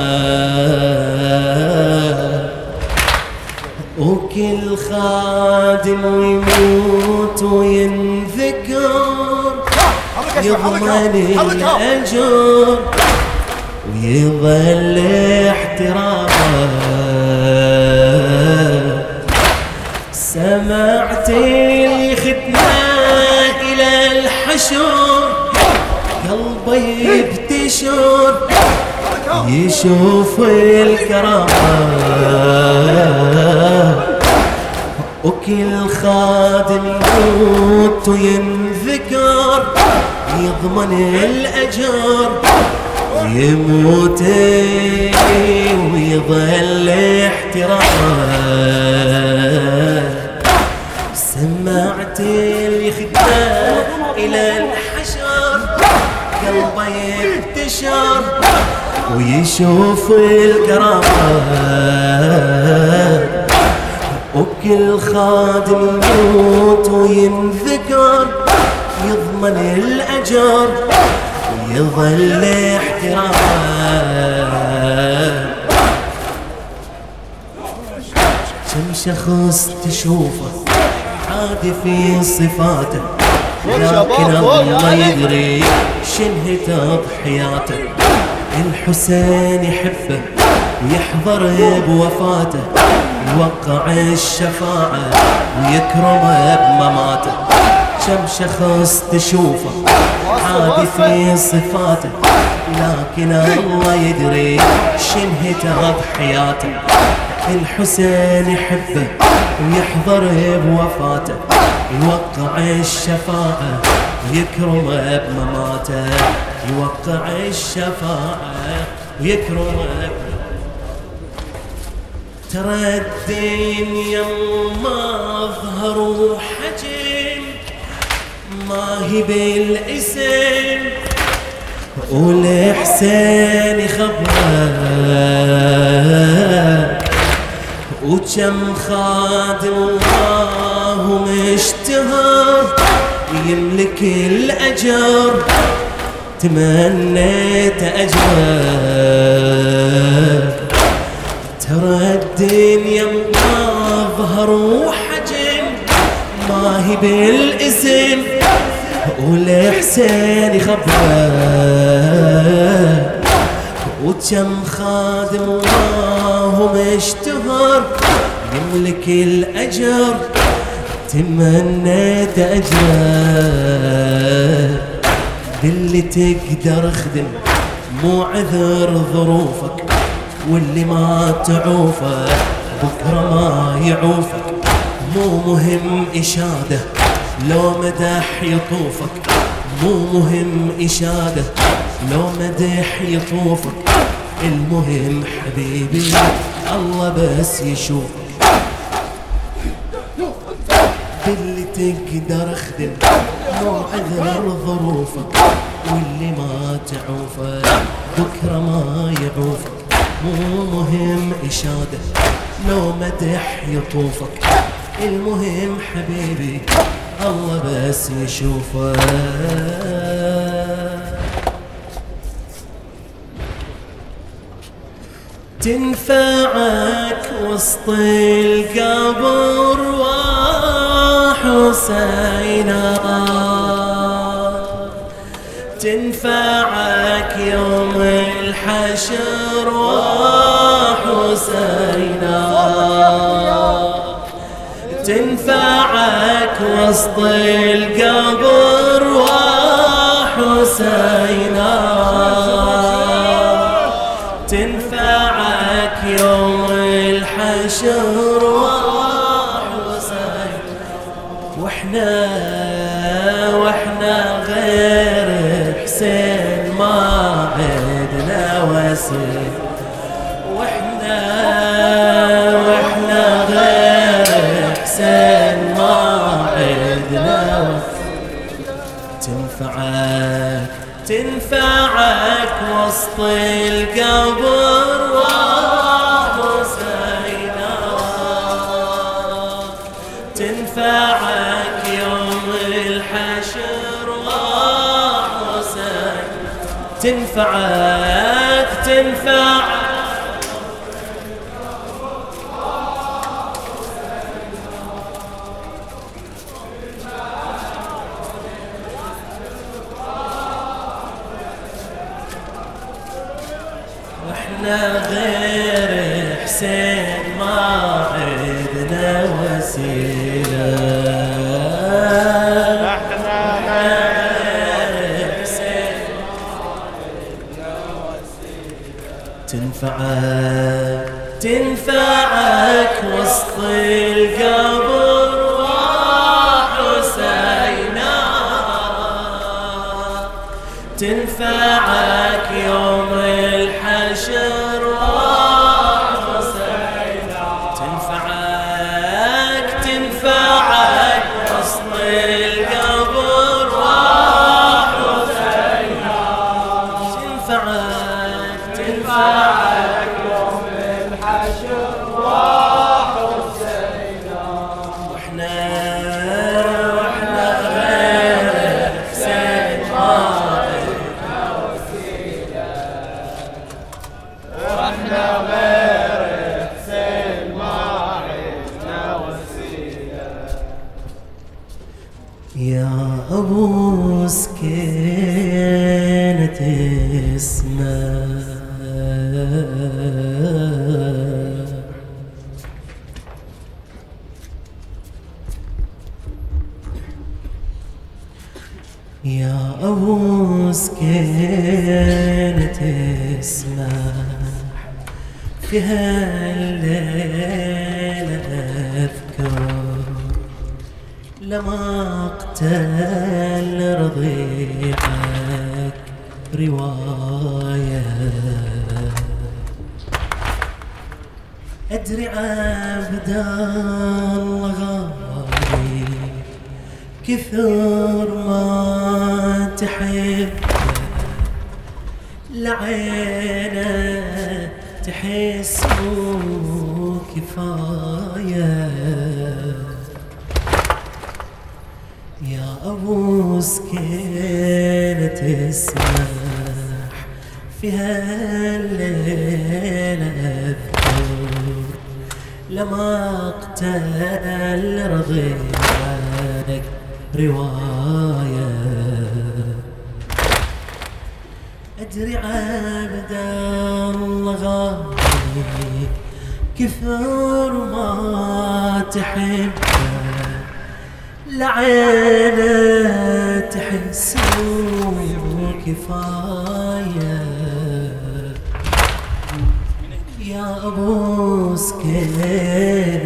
وكل خادم ويموت وينذكر يضمن الأجر ويظل احترامه سمعت الختمة إلى الحشر قلبي يبتشر يشوف الكرامة وكل خادم يموت وينذكر يضمن الأجر يموت ويظل احترامه سمعت الختمة إلى الحشر قلبي يبتشر ويشوف الكرامة وكل خادم يموت وينذكر يضمن الأجر يظل احترامه كم شخص تشوفه عادي في صفاته لكن الله يدري شنهي تضحياته الحسين يحبه ويحضر بوفاته، يوقع الشفاعة ويكرم بمماته. كم شخص تشوفه عادي في صفاته، لكن الله يدري شنه تضحياته. الحسين يحبه ويحضر بوفاته، يوقع الشفاعة ويكرم بمماته. يوقع الشفاعة ويكرم بمماته. ترى الدين يما ظهر وحجم، ما هي بالاسم، والحسين يخبر وكم خادم الله مشتهر يملك الأجر. تمنيت أجرك، ترى الدنيا ما ظهر وحجم، ما هي بالاسم، والحسين يخبر وكم خادم الله مشتهر يملك الأجر. تمنيت أجرك باللي تقدر اخدم، مو عذر ظروفك، واللي ما تعوفه بكره ما يعوفك. مو مهم إشادة لو مدح يطوفك، مو مهم إشادة لو مدح يطوفك. المهم حبيبي الله بس يشوفك، باللي تقدر اخدم، مو عذر ظروفك، واللي ما تعوفك بكره ما يعوفك. مو مهم إشادة لو مدح يطوفك، المهم حبيبي الله بس يشوفك. تنفعك وسط القبر وحسينا، تنفعك يوم الحشر وحسينا، تنفعك وسط القبر وحسينا، تنفعك يوم الحشر وحسينا. واحنا غير حسين ما عدنا وسيل، واحنا غير حسين ما عدنا وسيل. تنفعك وسط القبر وحسينا، تنفعك يوم الحشر وحسين، تنفعك واحنا غير حسين ما عدنا وسيلة، احنا غير حسين ما عدنا وسيلة. تنفعك وسط القبر وحسينا، تنفعك يوم الحشر وحسينا، تنفعك وسط القبر وحسينا، تنفعك يوم الحشر وحسينا. واحنا غير حسين ما عدنا وسيلة، واحنا غير حسين ما عدنا وسيلة. يا أبو سكينة اسمه يا أبو سكينة تسمح في هالليلة أذكر لما اقتل رضيعك رواية. أدري عبد الله غالي كثر ما تحب لعينه تحس كفاية. يا أبو سكينة تسمح في هالليلة أذكر لما اقتل رضيعك رواية. أدري عبد الله غالي كثر ما تحبه لعينه تحس كفاية. يا أبو سكينة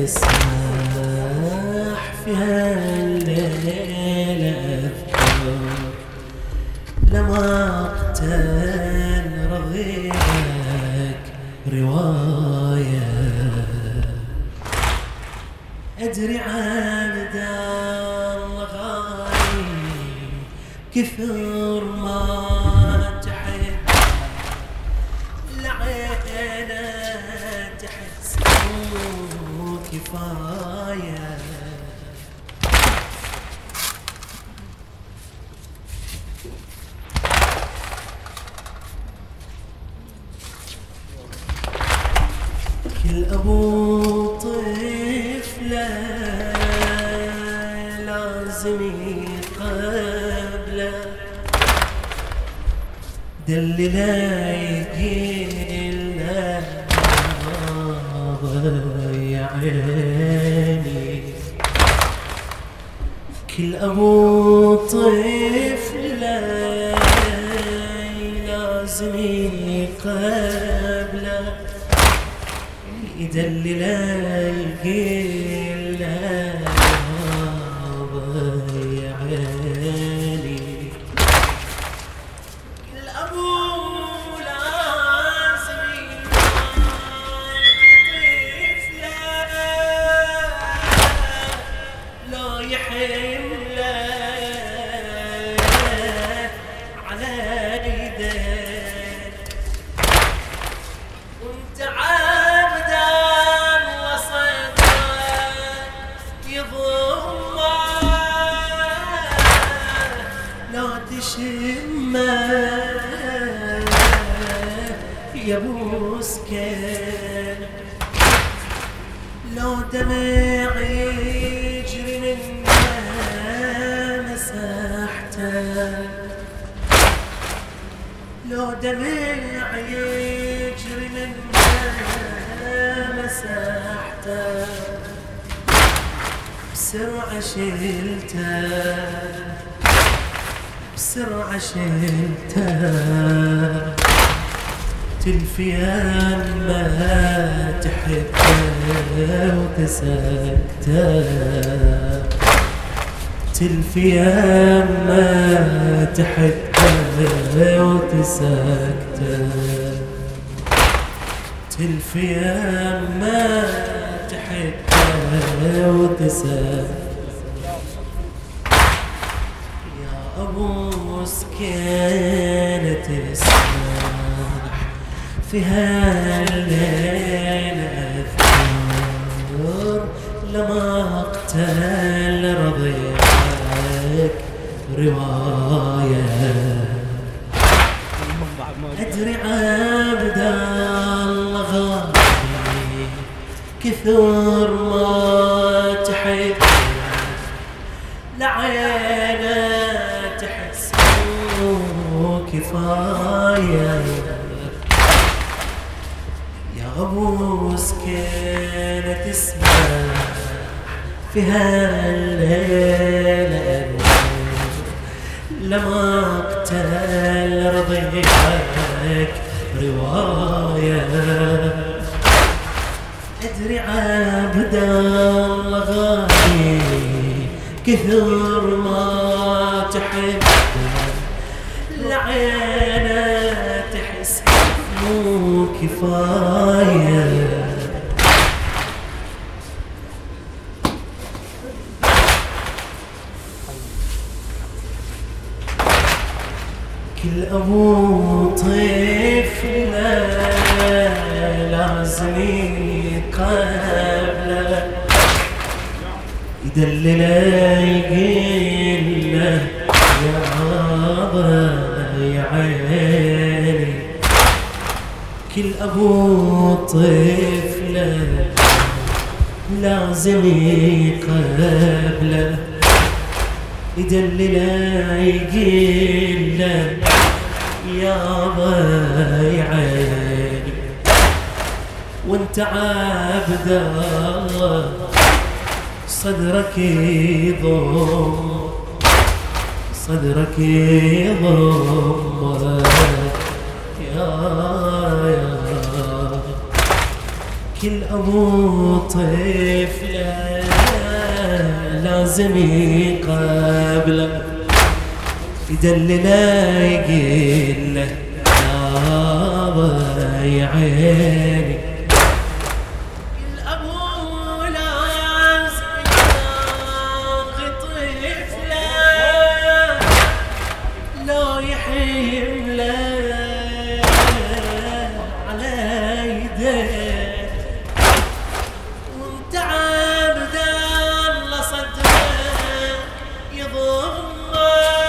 تسمح في هالليلة أذكر لما اقتل رضيعك رواية. أدري عبد الله غالي كثر ما تحب لعينه تحس كفاية. كل أبو طفلة لازم يقبله دلله يقيله يا عيني. كل أبو طفلة لازم يقبله يدلله يقيله يا عيني. كل أبو لازم طفله لا يحمله على يديه وانت عبد الله صدره يضمه لا تشمه يا ابو سكين لو دمع يجري منه مسحته لو دمع يجري منه مسحته بسرعة شلته بسرعة شلته تلفي ما تحبه وتسكته تلفي ما تحبه وتسكته تلفي ما تحبه وتسكته. يا أبو سكينة تسمح في هالليلة أذكر لما اقتل رضيعك رواية. أدري عبد الله غالي كثر ما تحب لعينه تحس كفاية. يا أبو سكينة تسمح في هالليلة لما اقتل رضيعك رواية. ادري عبد الله غالي كثر ما تحب العين تحس مو كفاية. كل أبو طفل لازم يقبله يدلل يقول له يا بابا يا عيني. كل أبو طفل لازم يقبله يدلل يقول له يابا يا عيني. وانت عبد الله صدرك يضم صدرك يضم يا كل أبو طفل لازم يقابله يدلل يقول له يابا يا عيني. كل أبو لازم طفله لا يحمله على يديه. وانت عبد الله صدره يضمه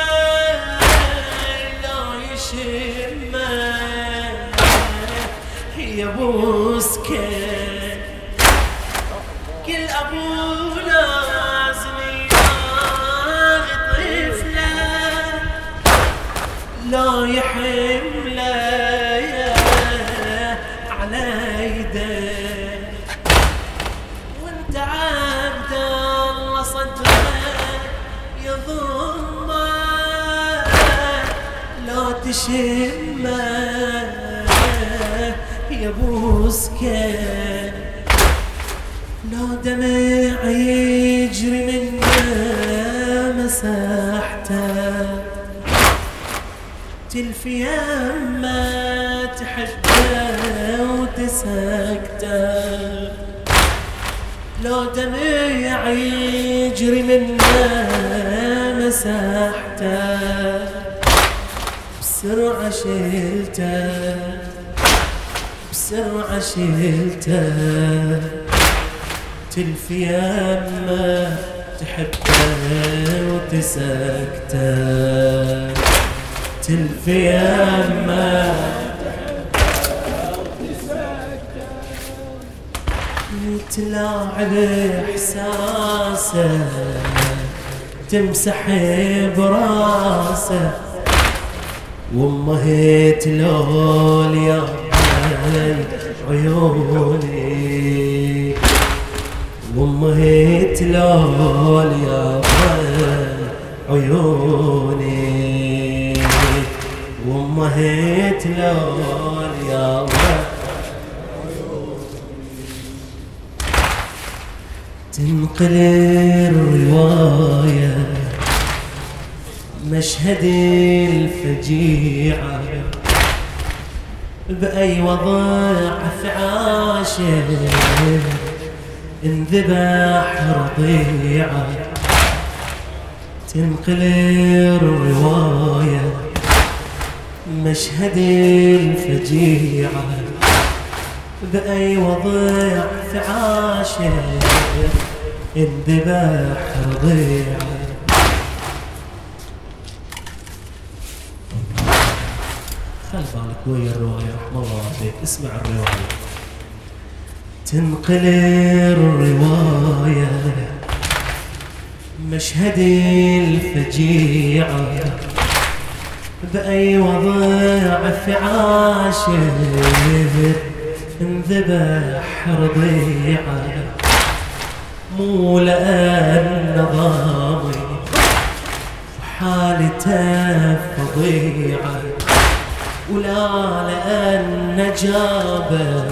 يا بوسكه. كل أبو لازم ياخذ طفله لا يحمله على يديه. وانت عبد الله صدره يضمه لا تشمه يا بوسكه. لو دمع يجري منه مساحته تلفي يمه تحبه وتسكته. لو دمع يجري منه مساحته بسرعة شلته بسرعة شلته تلفي يمه تحبه وتسكته تلفي يمه تلاعب احساسه تمسح براسه وامه تلول يا عيوني وامه تلول يا عيوني وامه تلول يا تنقل الرواية مشهد الفجيعة بأي وضع عاشه انذبح رضيعة. تنقل الرواية مشهد الفجيعة بأي وضع عاشه انذبح رضيعة. خل بالك ويا الرواية رحمة الله عليك اسمع الرواية. تنقل الرواية مشهد الفجيعة بأي وضع عاشه انذبح رضيعة. مو لأن نظامي وحالي حالته فظيعة ولا لأن جابه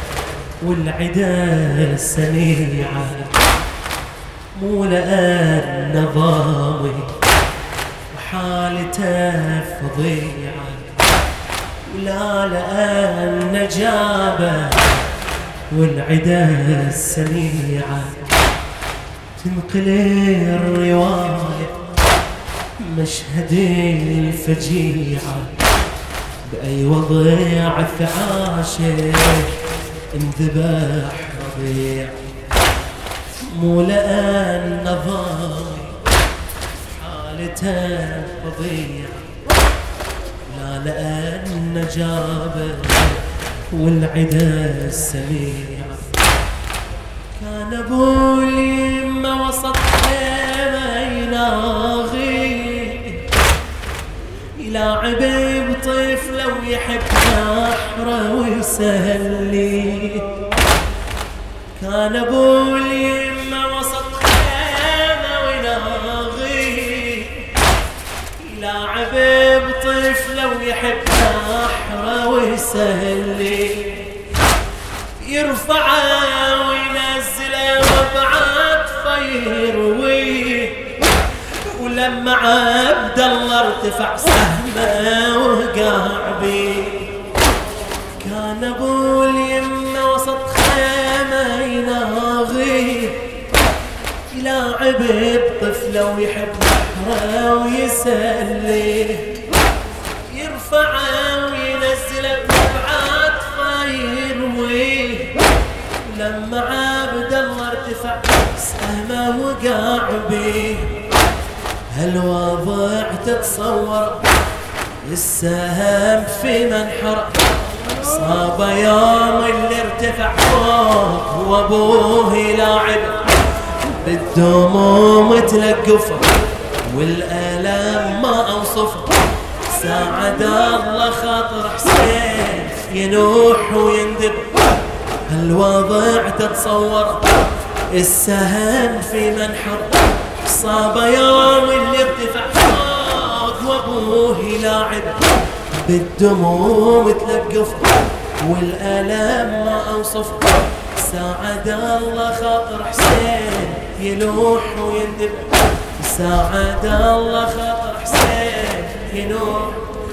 والعدا سميعة مو لأن ضامي وحالته فظيعة ولا لأن جابه والعدا سميعة تنقل الرواية مشهد الفجيعة بأي وضع فعاشه انذبح رضيع مو لأن ضاي حالته فظيع لا لأن جابه والعدا السميعة كان ابو اليمة وسط خيمة يناغي يلاعب بطفله ويحب نحره ويسلي كان ابو اليمة وسط خيمة ويناغي يلاعب بطفله ويحب نحره ويسلي يرفعه وينزله وبعد فيرويه ولما عبد الله ارتفع سهمه وقع بيه كان ابو اليمة وسط خيمة يناغي يلاعب بطفله ويحب نحره ويسليه يرفعه وينزله وبعد فيرويه لما عبد الله ارتفع سهمه وقع بيه هالوضع تتصور السهم في منحره صاب يوم اللي ارتفع فوق وابوه يلاعب بالدموم تلقفه والألم ما أوصفه ساعد الله خاطر حسين ينوح ويندب هالوضع تتصور السهم في منحره صاب يوم اللي ارتفع فوق وابوه يلاعب بالدموم تلقف والألم ما أوصفه ساعد الله خاطر حسين يلوح ويندب ساعد الله خاطر حسين ينوح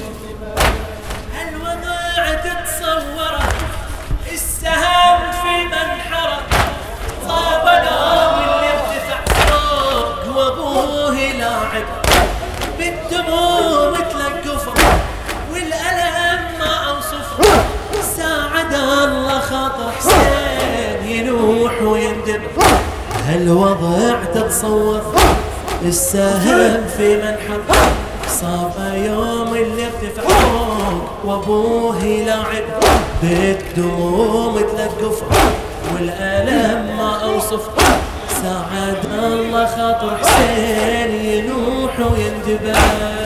هالوضع تتصوره السهم في منحره صاب يوم اللي ارتفع فوق وابوه يلاعب بالدموم تلقفه والألم ما أوصفه ساعد الله خاطر حسين ينوح ويندب هالوضع تتصور السهم في منحره صاب يوم اللي ارتفع فوق وابوه يلاعب بالدموم تلقفه والألم ما أوصفه ساعد الله خاطر حسين ينوح ويندب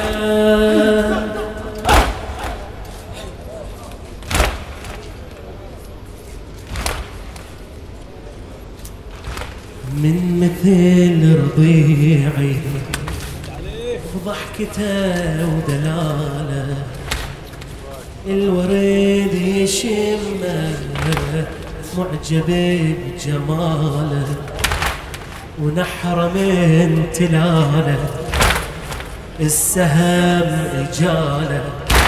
من مثل رضيعي وضحكته ودلاله الوريد يشمه معجب بجماله ونحر من تلاله السهم اجاله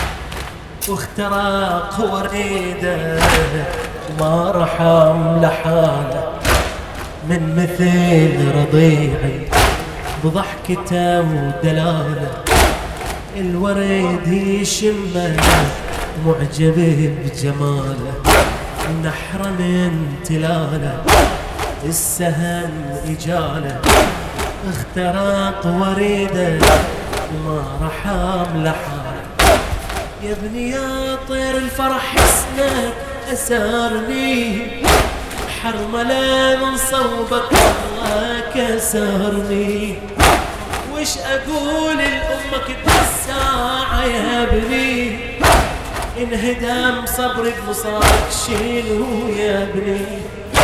واخترق وريده وما رحم لحاله من مثل رضيعي بضحكته ودلاله الوريد يشمه معجب بجماله نحر من تلاله السهم اجاله اخترق وريده وما رحم لحاله يا ابني يا طير الفرح حسنك اسرني حرمله من صوبك الله كسرني وش اقول لامك بالساعه يا ابني انهدم صبرك بصارك شيلو يا ابني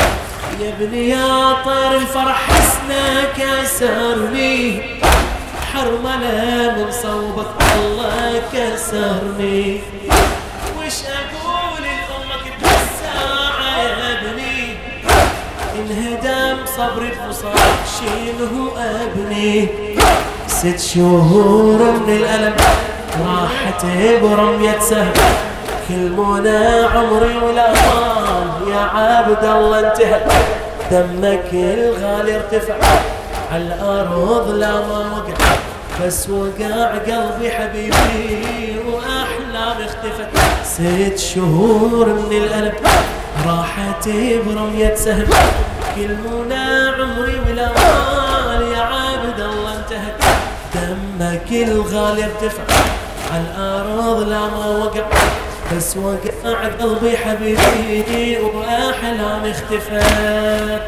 يا ابني يا طير الفرح حسنك اسرني حرملة من صوبك الله كسرني. وش أقول لأمك بهالساعة يا ابني؟ انهدم صبري بمصاب شيله أبني. 6 شهور من الألم راحت برمية سهم، كل منى عمري والأمان يا عبد الله انتهى. دمك الغالي ارتفع عالأرض لا ما وقع، بس وقع قلبي حبيبي وأحلام اختفت. 6 شهور من الألم راحت برمية سهم، كل منى عمري والأمان يا عبد الله انتهت. دمك الغالي ارتفع عالأرض لا ما وقع، بس وقع قلبي حبيبي وأحلام اختفت.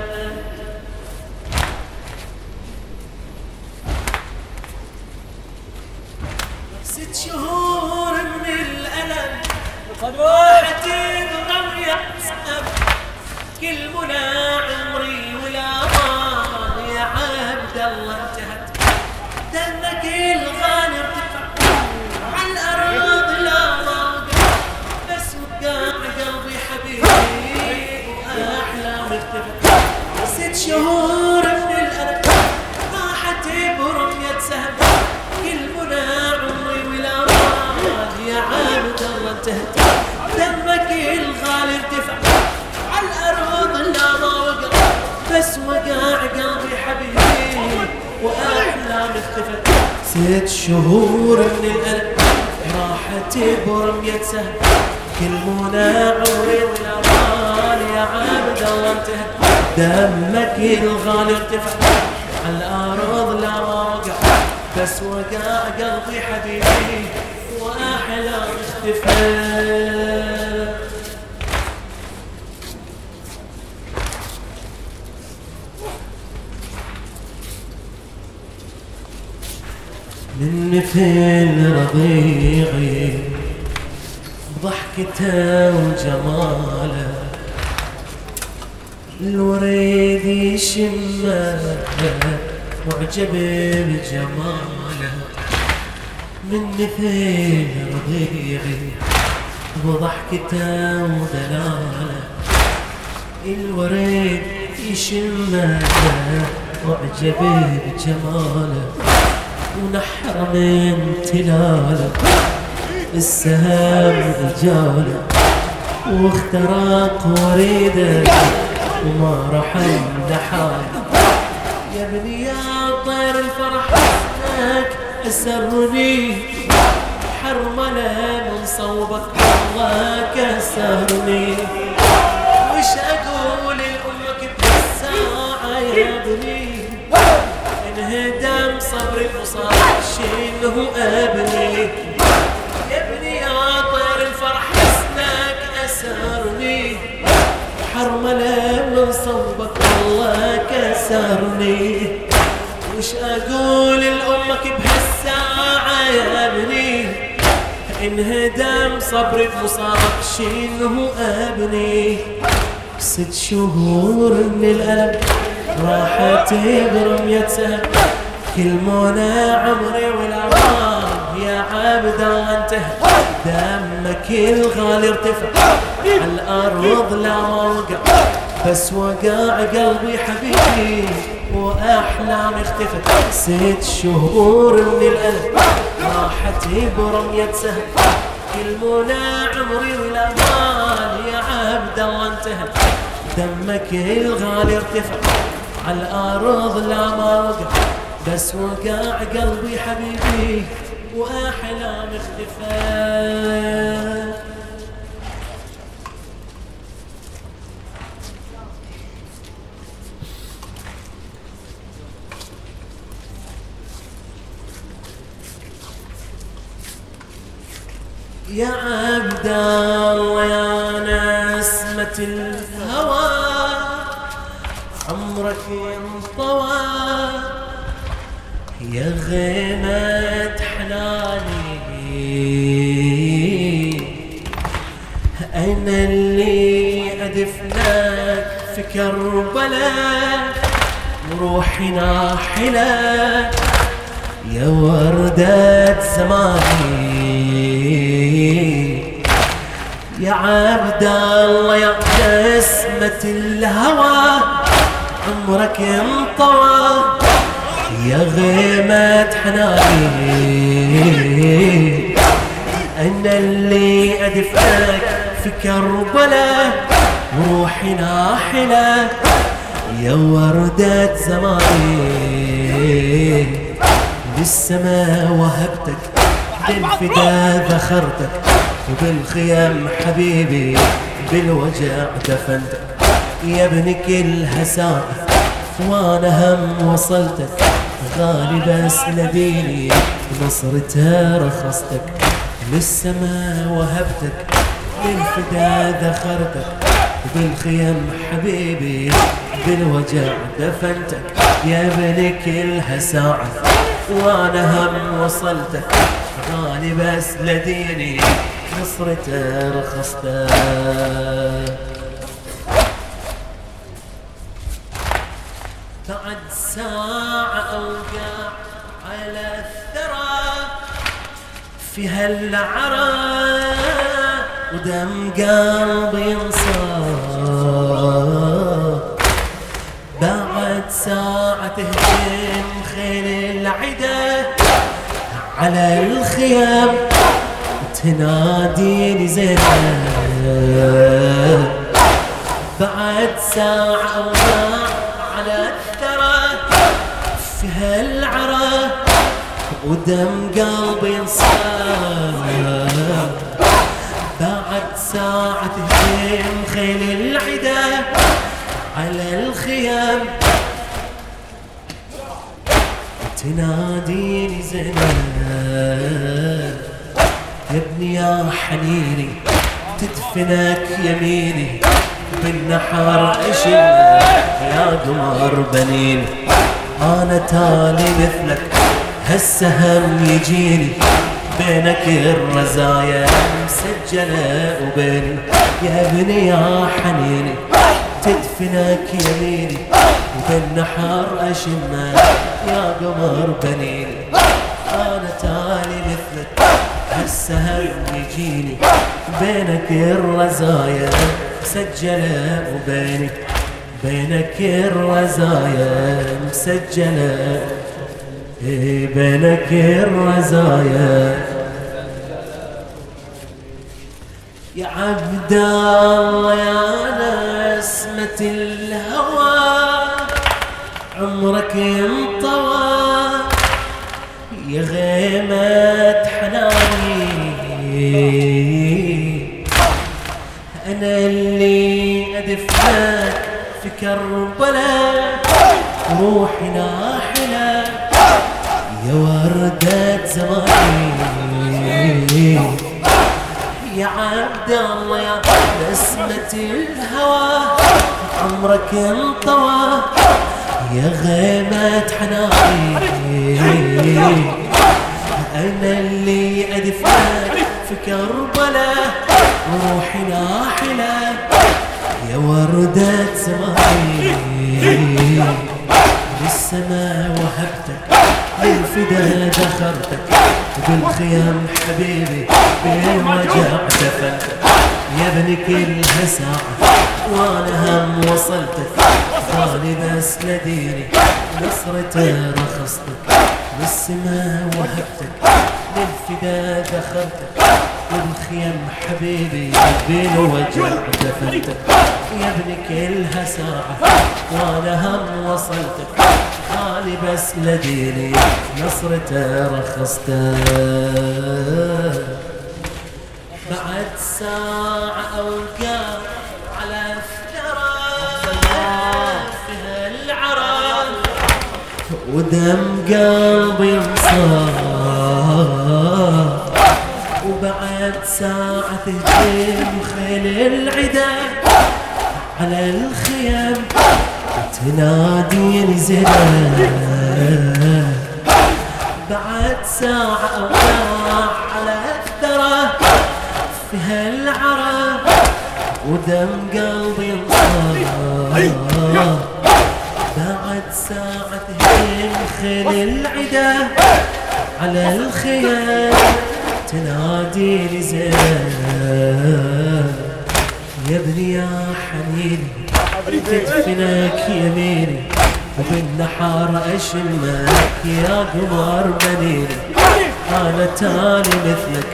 6 شهور من الألم راحت برمية سهم، كل منى عمري والأمان يا عبد الله انتهت. دمك الغالي ارتفع عالأرض لا ما وقع، بس وقع قلبي حبيبي وأحلام اختفت. 6 شهور من الألم راحت برمية سهم، كل منى عمري والأمان يا عبد الله انتهت. دمك الغالي ارتفع عالأرض لا ما وقع، بس وقع قلبي حبيبي وأحلام اختفت. 6 شهور من الألم راحت برمية سهم، كل منى عمري والأمان يا عبد الله انتهت. دمك الغالي ارتفع عالأرض لا ما وقع، بس وقع قلبي حبيبي وأحلام اختفت. من مثل رضيعي بضحكته وجماله، الوريد يشمه معجب بجماله. من مثل رضيعي بضحكته ودلاله، الوريد يشمه معجب بجماله. ونحر من تلاله السهم رجاله، واخترق وريده وما راح حاله. يا ابني يا طير الفرح حسنك أسرني، حرملة من صوبك الله كسرني. وش أقول لأمك بهالساعة يا ابني؟ انهدم صبري وصار شيله أبني. يا ابني يا طير الفرح حسنك أسرني، حرملة من صوبك الله كسرني. وش أقول لأمك بهالساعة يا ابني؟ انهدم صبري بمصابك شيله أبني. 6 شهور من الألم راحت برمية سهم، كل منى عمري والأمان يا عبد الله انتهى. دمك الغالي ارتفع عالأرض لا ما وقع، بس وقع قلبي حبيبي وأحلام اختفت. 6 شهور من الألم راحت برمية سهم، كل منى عمري والأمان يا عبد الله انتهى. دمك الغالي ارتفع عالأرض لا ما وقع، بس وقع قلبي حبيبي وأحلام اختفت. يا عبد الله يا نسمة الهوى، عمرك انطوى يا غيمة حناني. أين اللي أدفنك في كربلاء وروحي ناحلة يا وردة زماني يا عبد الله يا نسمة الهوى عمرك انطوى يا غيمة حناني أنا اللي أدفنك في كربلاء وروحي ناحلة يا وردة زماني للسما وهبتك بالفدا ذخرتك وبالخيام حبيبي بالوجع دفنتك يا ابن كلها ساعة وانا هم وصلتك غالي بس لديني نصرتها رخصتك للسما وهبتك بالفدا ذخرتك وبالخيام حبيبي بالوجع دفنتك يا ابن كلها ساعة وانا هم وصلتك غالي بس لديني نصرته رخصته بعد ساعة أوقع على الثرى في هالعرى ودم قلبي انصاب بعد ساعة تهجم خيل العدا على الخيام تناديني زينب بعد ساعة أوقع على الثرى في هالعرى ودم قلبي انصاب بعد ساعة تهجم خيل العدا على الخيام تناديني زينب يا ابني يا حنيني تدفنك يميني بالنحر اشيلك يا قمر بنيني انا تالي مثلك هالسهم يجيني بينك الرزايا مسجلة وبيني يا ابني يا حنيني تدفنك يميني وبالنحر اشمك يا قمر بنيني انا تالي مثلك هالسهم يجيني بينك الرزايا مسجلة وبيني بينك الرزايا مسجلة بينك الرزايا يا عبد الله يا نسمة الهوى عمرك انطوى يا غيمة حناني أنا اللي أدفنك في كربلاء روحي ناحلة يا وردة زماني يا عبد الله يا نسمة الهوى عمرك انطوى يا غيمة حناني أنا اللي أدفنك في كربلاء وروحي ناحلة يا وردة زماني للسما وهبتك للفدا دخرتك وبالخيام حبيبي بالوجع دفنتك يا ابن كلها ساعة وانا هم وصلتك غالي بس لديني نصرته رخصتك للسما وهبتك للفدا دخرتك والخيام حبيبي بالوجع دفنتك يا ابن كلها ساعة وانا هم وصلتك غالي بس لديني نصرته رخصته بعد ساعة أوقع على الثرى في هالعرى ودم قلبي انصاب وبعد ساعة تهجم خيل العدا على الخيام تناديني زينب بعد ساعة أوقع على الثرى في هالعرى ودم قلبي انصاب بعد ساعة تهجم خيل العدا على الخيام تنادي لي زينب يا ابني يا حنيني تدفنك يميني وبالنحار أشمك يا قمر بنيني أنا تالي مثلك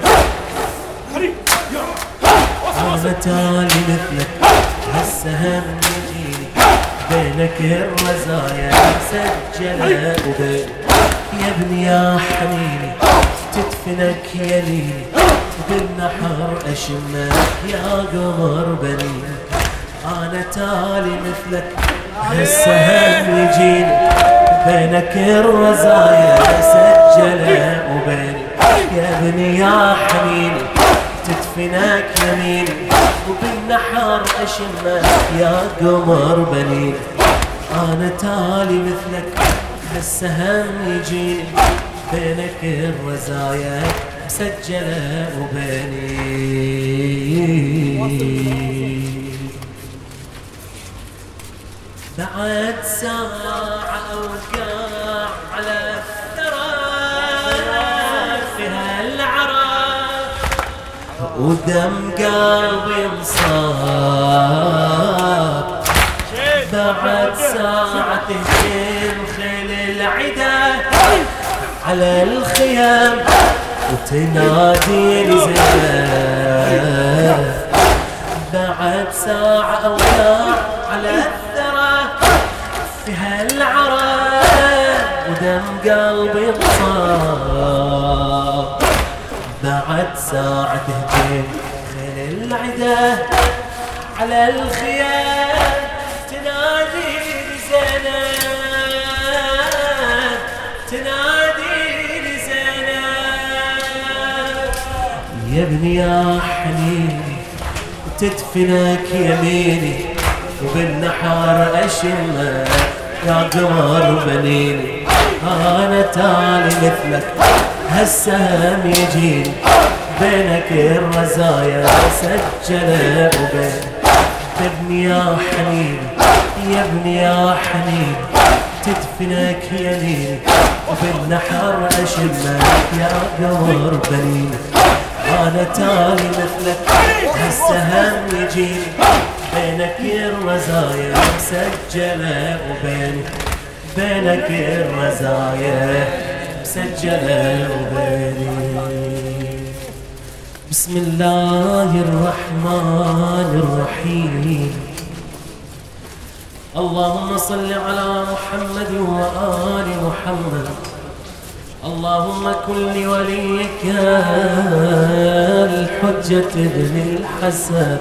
أنا تالي مثلك هالسهم يجيني بينك الرزايا مسجلة وبين يا ابني يا حنيني تدفنك يميني وبالنحر أشمك يا قمر بنيني أنا تالي مثلك هالسهم يجيني بينك الرزايا مسجلة وبين يا ابني يا حنيني تدفنك يميني وبالنحر أشمك يا قمر بنيني أنا تالي مثلك هالسهم يجيني بينك الرزايا مسجلة وبيني بعد ساعة أوقع على الثرى في هالعرى ودم قلبي مصاب بعد ساعة تهجم خيل العدا على الخيام وتنادي لي زينب بعد ساعة أوقع على الثرى في هالعرى ودم قلبي مصاب بعد ساعة تهجم خيل العدا على الخيام تنادي لي زينب تنادي لي زينب يا ابني يا حنيني تدفنك يميني وبالنحار أشمك يا قمر بنيني أنا تالي مثلك هالسهم يجيني بينك الرزايا مسجلة وبين يا ابني يا حنيني يا ابني يا حنيني تدفنك يميني وبالنحر أشمك يا قمر بنيني أنا تالي مثلك هالسهم يجيني بينك الرزايا مسجلة وبيني بينك الرزايا مسجلة وبيني بسم الله الرحمن الرحيم اللهم صل على محمد وآل محمد اللهم كن لوليك الحجة ابن الحسن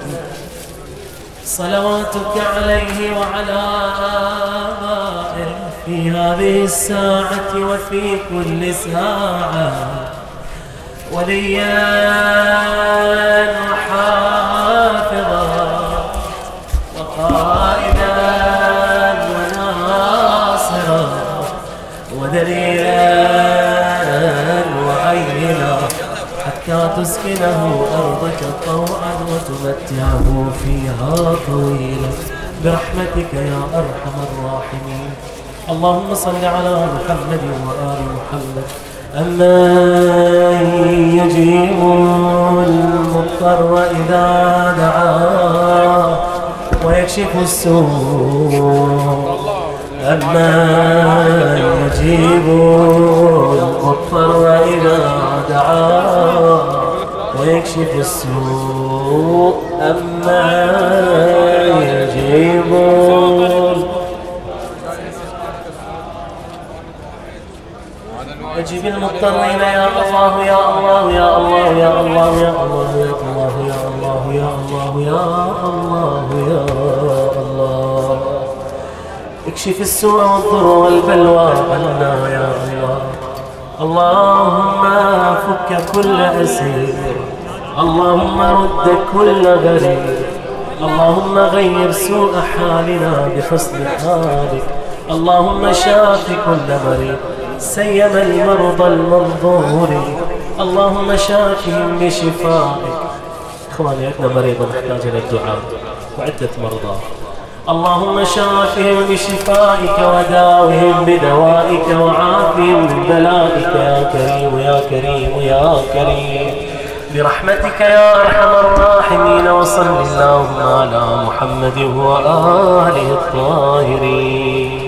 صلواتك عليه وعلى آبائه في هذه الساعة وفي كل ساعة وليا وحافظا وقائدا وناصرا ودليلا وعينا حتى تسكنه أرضك طوعا وتمتعه فيها طويلا برحمتك يا أرحم الراحمين اللهم صل على محمد وآل محمد أمن يجيب المضطر إذا دعاه ويكشف السوء أمن يجيب المضطر إذا دعاه ويكشف السوء أمن يجيب أجب المضطرين يا الله يا الله يا الله يا الله يا الله يا الله يا الله يا الله يا الله يا الله اكشف السوء والضر والبلوى عنا يا الله اللهم فك كل أسير اللهم رد كل غريب اللهم غير سوء حالنا بحسن حالك اللهم شاف كل مريض سيما المرضى المنظورين اللهم شافهم بشفائك. إخواني عندنا مريض نحتاج إلى الدعاء وعدة مرضى اللهم شافهم بشفائك وداوهم بدوائك وعافهم من بلائك يا كريم يا كريم يا كريم برحمتك يا أرحم الراحمين. وصل اللهم على محمد وآله الطاهرين.